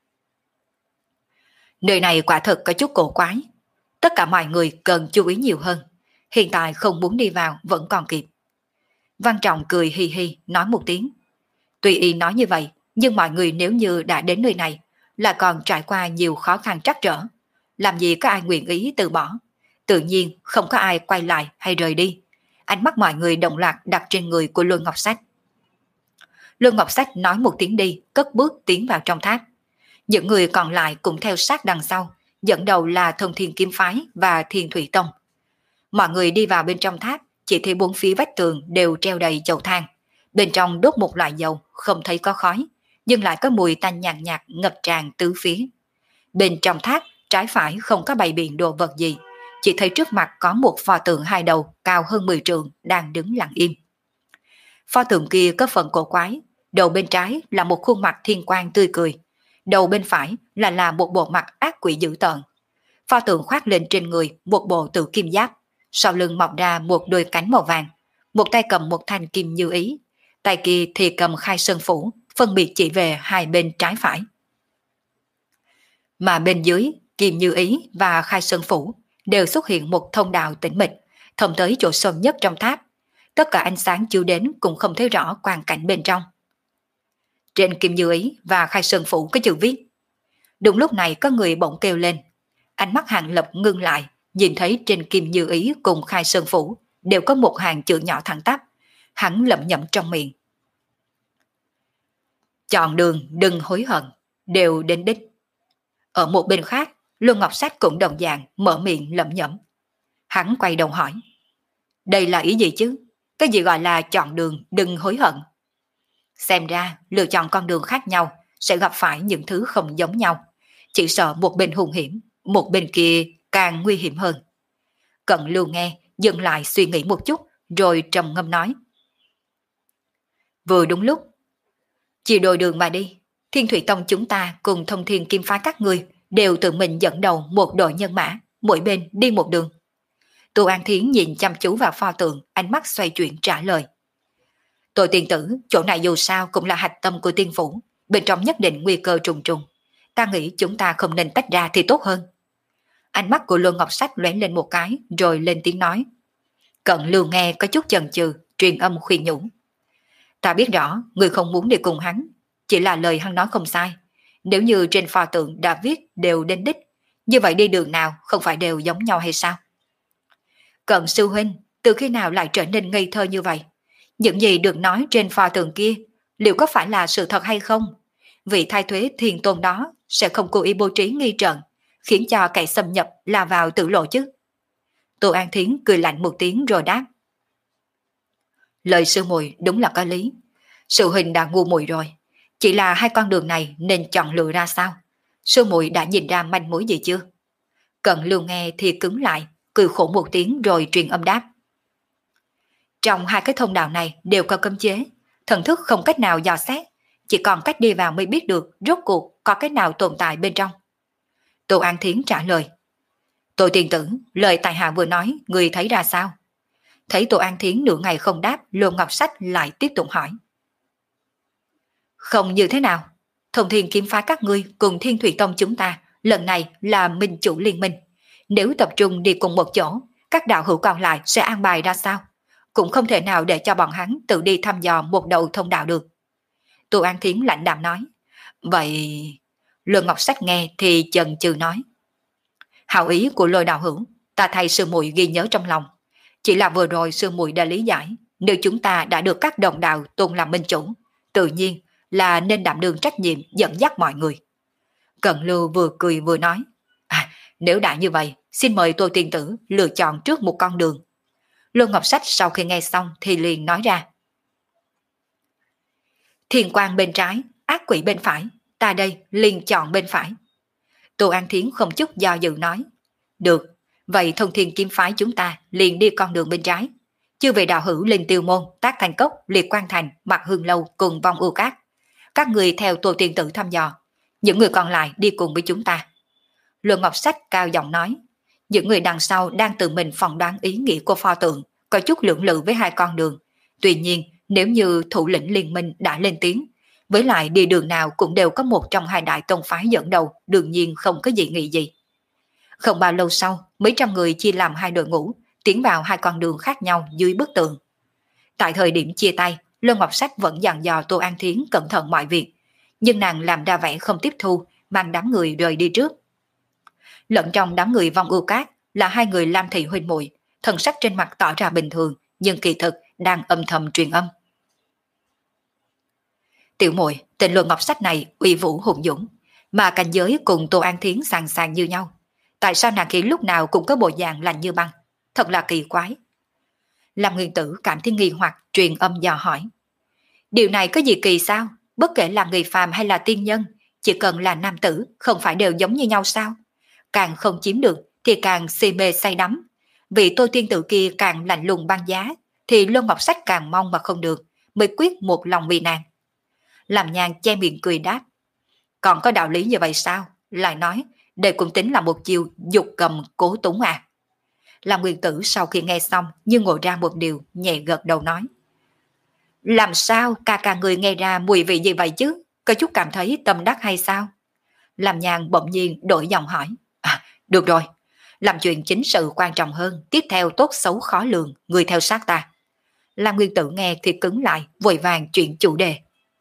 Nơi này quả thực có chút cổ quái. Tất cả mọi người cần chú ý nhiều hơn. Hiện tại không muốn đi vào vẫn còn kịp. Văn Trọng cười hi hi nói một tiếng. Tuy y nói như vậy, nhưng mọi người nếu như đã đến nơi này, là còn trải qua nhiều khó khăn trắc trở. Làm gì có ai nguyện ý từ bỏ. Tự nhiên không có ai quay lại hay rời đi. Ánh mắt mọi người đồng loạt đặt trên người của Luân Ngọc Sách. Luân Ngọc Sách nói một tiếng đi, cất bước tiến vào trong tháp. Những người còn lại cũng theo sát đằng sau, dẫn đầu là Thông Thiên Kiếm Phái và Thiên Thủy Tông. Mọi người đi vào bên trong tháp, chỉ thấy bốn phía vách tường đều treo đầy chậu than. Bên trong đốt một loại dầu, không thấy có khói. nhưng lại có mùi tanh nhàn nhạt ngập tràn tứ phía. Bên trong tháp, trái phải không có bày biện đồ vật gì, chỉ thấy trước mặt có một pho tượng hai đầu cao hơn mười trượng đang đứng lặng im. Pho tượng kia có phần cổ quái, đầu bên trái là một khuôn mặt thiên quang tươi cười, đầu bên phải là là một bộ mặt ác quỷ dữ tợn. Pho tượng khoác lên trên người một bộ tử kim giáp, sau lưng mọc ra một đôi cánh màu vàng, một tay cầm một thanh kim như ý, tay kia thì cầm khai sơn phủ, phân biệt chỉ về hai bên trái phải. Mà bên dưới, kim như ý và khai sơn phủ đều xuất hiện một thông đạo tĩnh mịch, thông tới chỗ sâu nhất trong tháp. Tất cả ánh sáng chiếu đến cũng không thấy rõ quang cảnh bên trong. Trên kim như ý và khai sơn phủ có chữ viết. Đúng lúc này có người bỗng kêu lên. Ánh mắt Hàng Lập ngưng lại, nhìn thấy trên kim như ý cùng khai sơn phủ đều có một hàng chữ nhỏ thẳng tắp. Hắn lẩm nhẩm trong miệng. Chọn đường đừng hối hận, đều đến đích. Ở một bên khác, Luân Ngọc Sách cũng đồng dạng mở miệng lẩm nhẩm. Hắn quay đầu hỏi. Đây là ý gì chứ? Cái gì gọi là chọn đường đừng hối hận? Xem ra lựa chọn con đường khác nhau sẽ gặp phải những thứ không giống nhau. Chỉ sợ một bên hung hiểm, một bên kia càng nguy hiểm hơn. Cận Lưu nghe, dừng lại suy nghĩ một chút, rồi trầm ngâm nói. Vừa đúng lúc, chỉ đôi đường mà đi, Thiên Thủy Tông chúng ta cùng Thông Thiên Kim Phái các ngươi đều tự mình dẫn đầu một đội nhân mã, mỗi bên đi một đường. Tô An Thiến nhìn chăm chú vào pho tượng, ánh mắt xoay chuyển trả lời. Tôi tiền tử, chỗ này dù sao cũng là hạch tâm của tiên phủ, bên trong nhất định nguy cơ trùng trùng. Ta nghĩ chúng ta không nên tách ra thì tốt hơn. Ánh mắt của Luân Ngọc Sách lóe lên một cái, rồi lên tiếng nói. Cận Lưu nghe có chút chần chừ, truyền âm khuyên nhủ. Ta biết rõ, người không muốn đi cùng hắn, chỉ là lời hắn nói không sai. Nếu như trên pho tượng đã viết đều đến đích, như vậy đi đường nào không phải đều giống nhau hay sao? Cận sư huynh, từ khi nào lại trở nên ngây thơ như vậy? Những gì được nói trên pho tượng kia, liệu có phải là sự thật hay không? Vị thái thuế thiền tôn đó sẽ không cố ý bố trí nghi trận, khiến cho kẻ xâm nhập là vào tử lộ chứ? Tô An Thiến cười lạnh một tiếng rồi đáp. Lời sư muội đúng là có lý. Sư huynh đã ngu muội rồi. Chỉ là hai con đường này nên chọn lựa ra sao? Sư muội đã nhìn ra manh mối gì chưa? Cận Lưu nghe thì cứng lại, cười khổ một tiếng rồi truyền âm đáp. Trong hai cái thông đạo này đều có cấm chế, thần thức không cách nào dò xét, chỉ còn cách đi vào mới biết được rốt cuộc có cái nào tồn tại bên trong. Tô An Thiến trả lời. Tôi tiền tử, lời tài hạ vừa nói, người thấy ra sao? Thấy Tô An Thiến nửa ngày không đáp, Luân Ngọc Sách lại tiếp tục hỏi. Không như thế nào? Thông Thiên Kiếm Phái các ngươi cùng Thiên Thủy Tông chúng ta lần này là minh chủ liên minh. Nếu tập trung đi cùng một chỗ, các đạo hữu còn lại sẽ an bài ra sao? Cũng không thể nào để cho bọn hắn tự đi thăm dò một đầu thông đạo được. Tô An Thiến lạnh đạm nói. Vậy... Luân Ngọc Sách nghe thì chần chừ nói. Hảo ý của Lôi đạo hữu, ta thay sư muội ghi nhớ trong lòng. Chỉ là vừa rồi sư muội đã lý giải, nếu chúng ta đã được các đồng đạo tôn làm minh chủ, tự nhiên là nên đảm đương trách nhiệm dẫn dắt mọi người. Cận Lưu vừa cười vừa nói. À, nếu đã như vậy, xin mời tôi tiên tử lựa chọn trước một con đường. Luân Ngọc Sách sau khi nghe xong thì liền nói ra. Thiên quang bên trái, ác quỷ bên phải, ta đây liền chọn bên phải. Tô An Thiến không chút do dự nói. Được, vậy Thông Thiên Kiếm Phái chúng ta liền đi con đường bên trái. Chư vị đạo hữu Linh Tiêu Môn, Tác Thành Cốc, Liệt Quan Thành, Mặt Hương Lâu cùng Vong Ưu Cát. Các người theo Tô tiên tử thăm dò, những người còn lại đi cùng với chúng ta. Luân Ngọc Sách cao giọng nói. Những người đằng sau đang tự mình phỏng đoán ý nghĩa của pho tượng, có chút lưỡng lự với hai con đường. Tuy nhiên, nếu như thủ lĩnh liên minh đã lên tiếng, với lại đi đường nào cũng đều có một trong hai đại tông phái dẫn đầu, đương nhiên không có gì nghị gì. Không bao lâu sau, mấy trăm người chia làm hai đội ngũ, tiến vào hai con đường khác nhau dưới bức tường. Tại thời điểm chia tay, Luân Ngọc Sách vẫn dặn dò Tô An Thiến cẩn thận mọi việc, nhưng nàng làm ra vẻ không tiếp thu, mang đám người rời đi trước. Lẫn trong đám người Vong Ưu Cát là hai người Lam Thị huynh muội, thần sắc trên mặt tỏ ra bình thường, nhưng kỳ thực đang âm thầm truyền âm. Tiểu muội, tên Luân Ngọc Sách này uy vũ hùng dũng, mà cảnh giới cùng Tô An Thiến sàng sàng như nhau. Tại sao nàng kia lúc nào cũng có bộ dạng lạnh như băng? Thật là kỳ quái. Lam Nguyên Tử cảm thấy nghi hoặc, truyền âm dò hỏi. Điều này có gì kỳ sao? Bất kể là người phàm hay là tiên nhân, chỉ cần là nam tử không phải đều giống như nhau sao? Càng không chiếm được thì càng si mê say đắm. Vị Tô tiên tử kia càng lạnh lùng băng giá, thì Lôn Ngọc Sách càng mong mà không được, mới quyết một lòng vì nàng. Làm Nhàn che miệng cười đáp, còn có đạo lý như vậy sao? Lại nói, đây cũng tính là một chiều dục cầm cố túng à. Làm Nguyên Tử sau khi nghe xong như ngồi ra một điều, nhẹ gật đầu nói, làm sao ca ca người nghe ra mùi vị gì vậy chứ? Có chút cảm thấy tâm đắc hay sao? Làm Nhàn bỗng nhiên đổi giọng hỏi, à, được rồi, làm chuyện chính sự quan trọng hơn, tiếp theo tốt xấu khó lường, người theo sát ta. Làm Nguyên Tử nghe thì cứng lại, vội vàng chuyển chủ đề.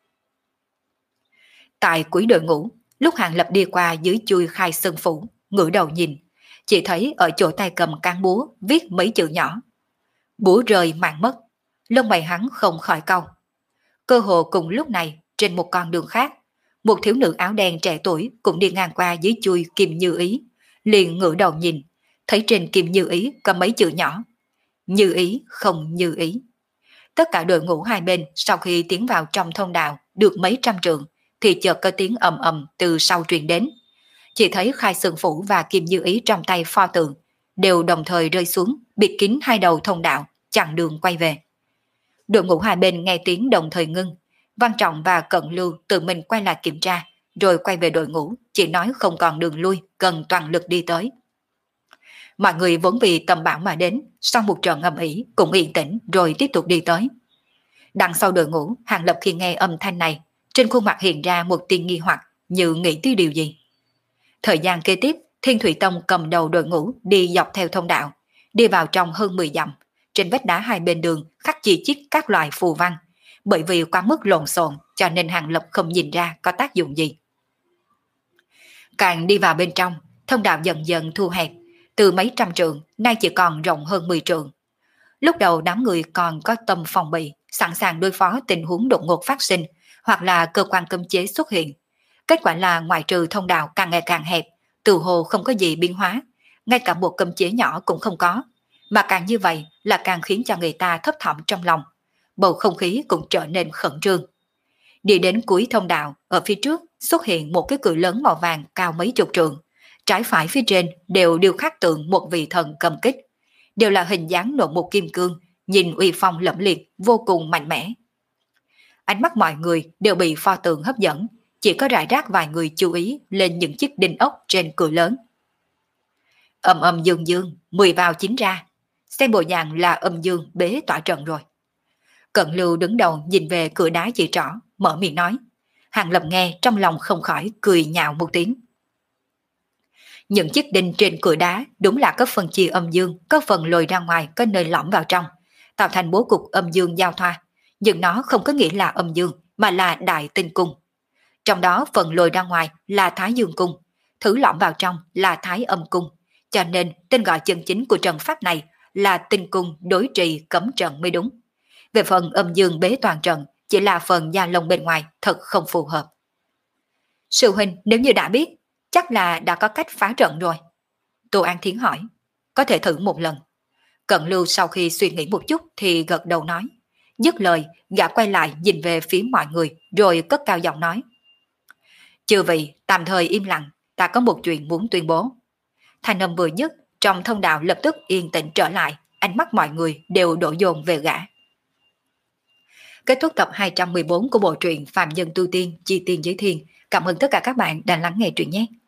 Tại cuối đội ngũ, lúc Hàng Lập đi qua dưới chui Khai Sơn Phủ, ngửa đầu nhìn, chỉ thấy ở chỗ tay cầm cán búa viết mấy chữ nhỏ. Búa rơi mạng mất, lông mày hắn không khỏi cau. Cơ hồ cùng lúc này, trên một con đường khác, một thiếu nữ áo đen trẻ tuổi cũng đi ngang qua dưới chui Kim Như Ý, liền ngửa đầu nhìn, thấy trên Kim Như Ý có mấy chữ nhỏ. Như ý không như ý. Tất cả đội ngũ hai bên sau khi tiến vào trong thông đạo được mấy trăm trượng, thì chợt có tiếng ầm ầm từ sau truyền đến. Chỉ thấy Khai Sơn Phủ và Kim Như Ý trong tay pho tượng đều đồng thời rơi xuống, bịt kín hai đầu thông đạo, chặn đường quay về. Đội ngũ hai bên nghe tiếng đồng thời ngưng, Văn Trọng và Cận Lưu tự mình quay lại kiểm tra, rồi quay về đội ngũ, chỉ nói không còn đường lui, cần toàn lực đi tới. Mọi người vốn vì tầm bão mà đến, sau một trận ầm ĩ cũng yên tĩnh rồi tiếp tục đi tới. Đằng sau đội ngũ, Hàng Lập khi nghe âm thanh này, trên khuôn mặt hiện ra một tia nghi hoặc, như nghĩ tới điều gì. Thời gian kế tiếp, Thiên Thủy Tông cầm đầu đội ngũ đi dọc theo thông đạo, đi vào trong hơn mười dặm. Trên vách đá hai bên đường khắc chi chít các loại phù văn, bởi vì quá mức lộn xộn cho nên Hàng Lập không nhìn ra có tác dụng gì. Càng đi vào bên trong, thông đạo dần dần thu hẹp, từ mấy trăm trượng nay chỉ còn rộng hơn mười trượng. Lúc đầu đám người còn có tâm phòng bị, sẵn sàng đối phó tình huống đột ngột phát sinh, hoặc là cơ quan cấm chế xuất hiện. Kết quả là ngoại trừ thông đạo càng ngày càng hẹp, từ hồ không có gì biến hóa, ngay cả một cấm chế nhỏ cũng không có. Mà càng như vậy là càng khiến cho người ta thấp thỏm trong lòng, bầu không khí cũng trở nên khẩn trương. Đi đến cuối thông đạo, ở phía trước xuất hiện một cái cửa lớn màu vàng cao mấy chục trượng, trái phải phía trên đều điêu khắc tượng một vị thần cầm kích, đều là hình dáng nộ một kim cương, nhìn uy phong lẫm liệt, vô cùng mạnh mẽ. Ánh mắt mọi người đều bị pho tượng hấp dẫn, chỉ có rải rác vài người chú ý lên những chiếc đinh ốc trên cửa lớn. Âm âm dương dương, mười vào chín ra, xem bộ dạng là âm dương bế tỏa trận rồi. Cận Lưu đứng đầu nhìn về cửa đá chỉ trỏ, mở miệng nói. Hàng Lập nghe trong lòng không khỏi cười nhạo một tiếng. Những chiếc đinh trên cửa đá đúng là có phần chia âm dương, có phần lồi ra ngoài, có nơi lõm vào trong, tạo thành bố cục âm dương giao thoa. Nhưng nó không có nghĩa là âm dương, mà là đại tinh cung. Trong đó phần lồi ra ngoài là Thái Dương cung, thứ lõm vào trong là Thái Âm cung. Cho nên tên gọi chân chính của trận pháp này là tinh cung đối trì cấm trận mới đúng. Về phần âm dương bế toàn trận chỉ là phần da lông bên ngoài, thật không phù hợp. Sư huynh nếu như đã biết, chắc là đã có cách phá trận rồi. Tô An Thiến hỏi, có thể thử một lần. Cận Lưu sau khi suy nghĩ một chút thì gật đầu nói. Dứt lời, gã quay lại nhìn về phía mọi người, rồi cất cao giọng nói. Chư vị, tạm thời im lặng, ta có một chuyện muốn tuyên bố. Thanh âm vừa dứt, trong thông đạo lập tức yên tĩnh trở lại, ánh mắt mọi người đều đổ dồn về gã. Kết thúc tập hai trăm mười bốn của bộ truyện Phạm Nhân Tu Tiên Chi Tiên Giới Thiên. Cảm ơn tất cả các bạn đã lắng nghe truyện nhé.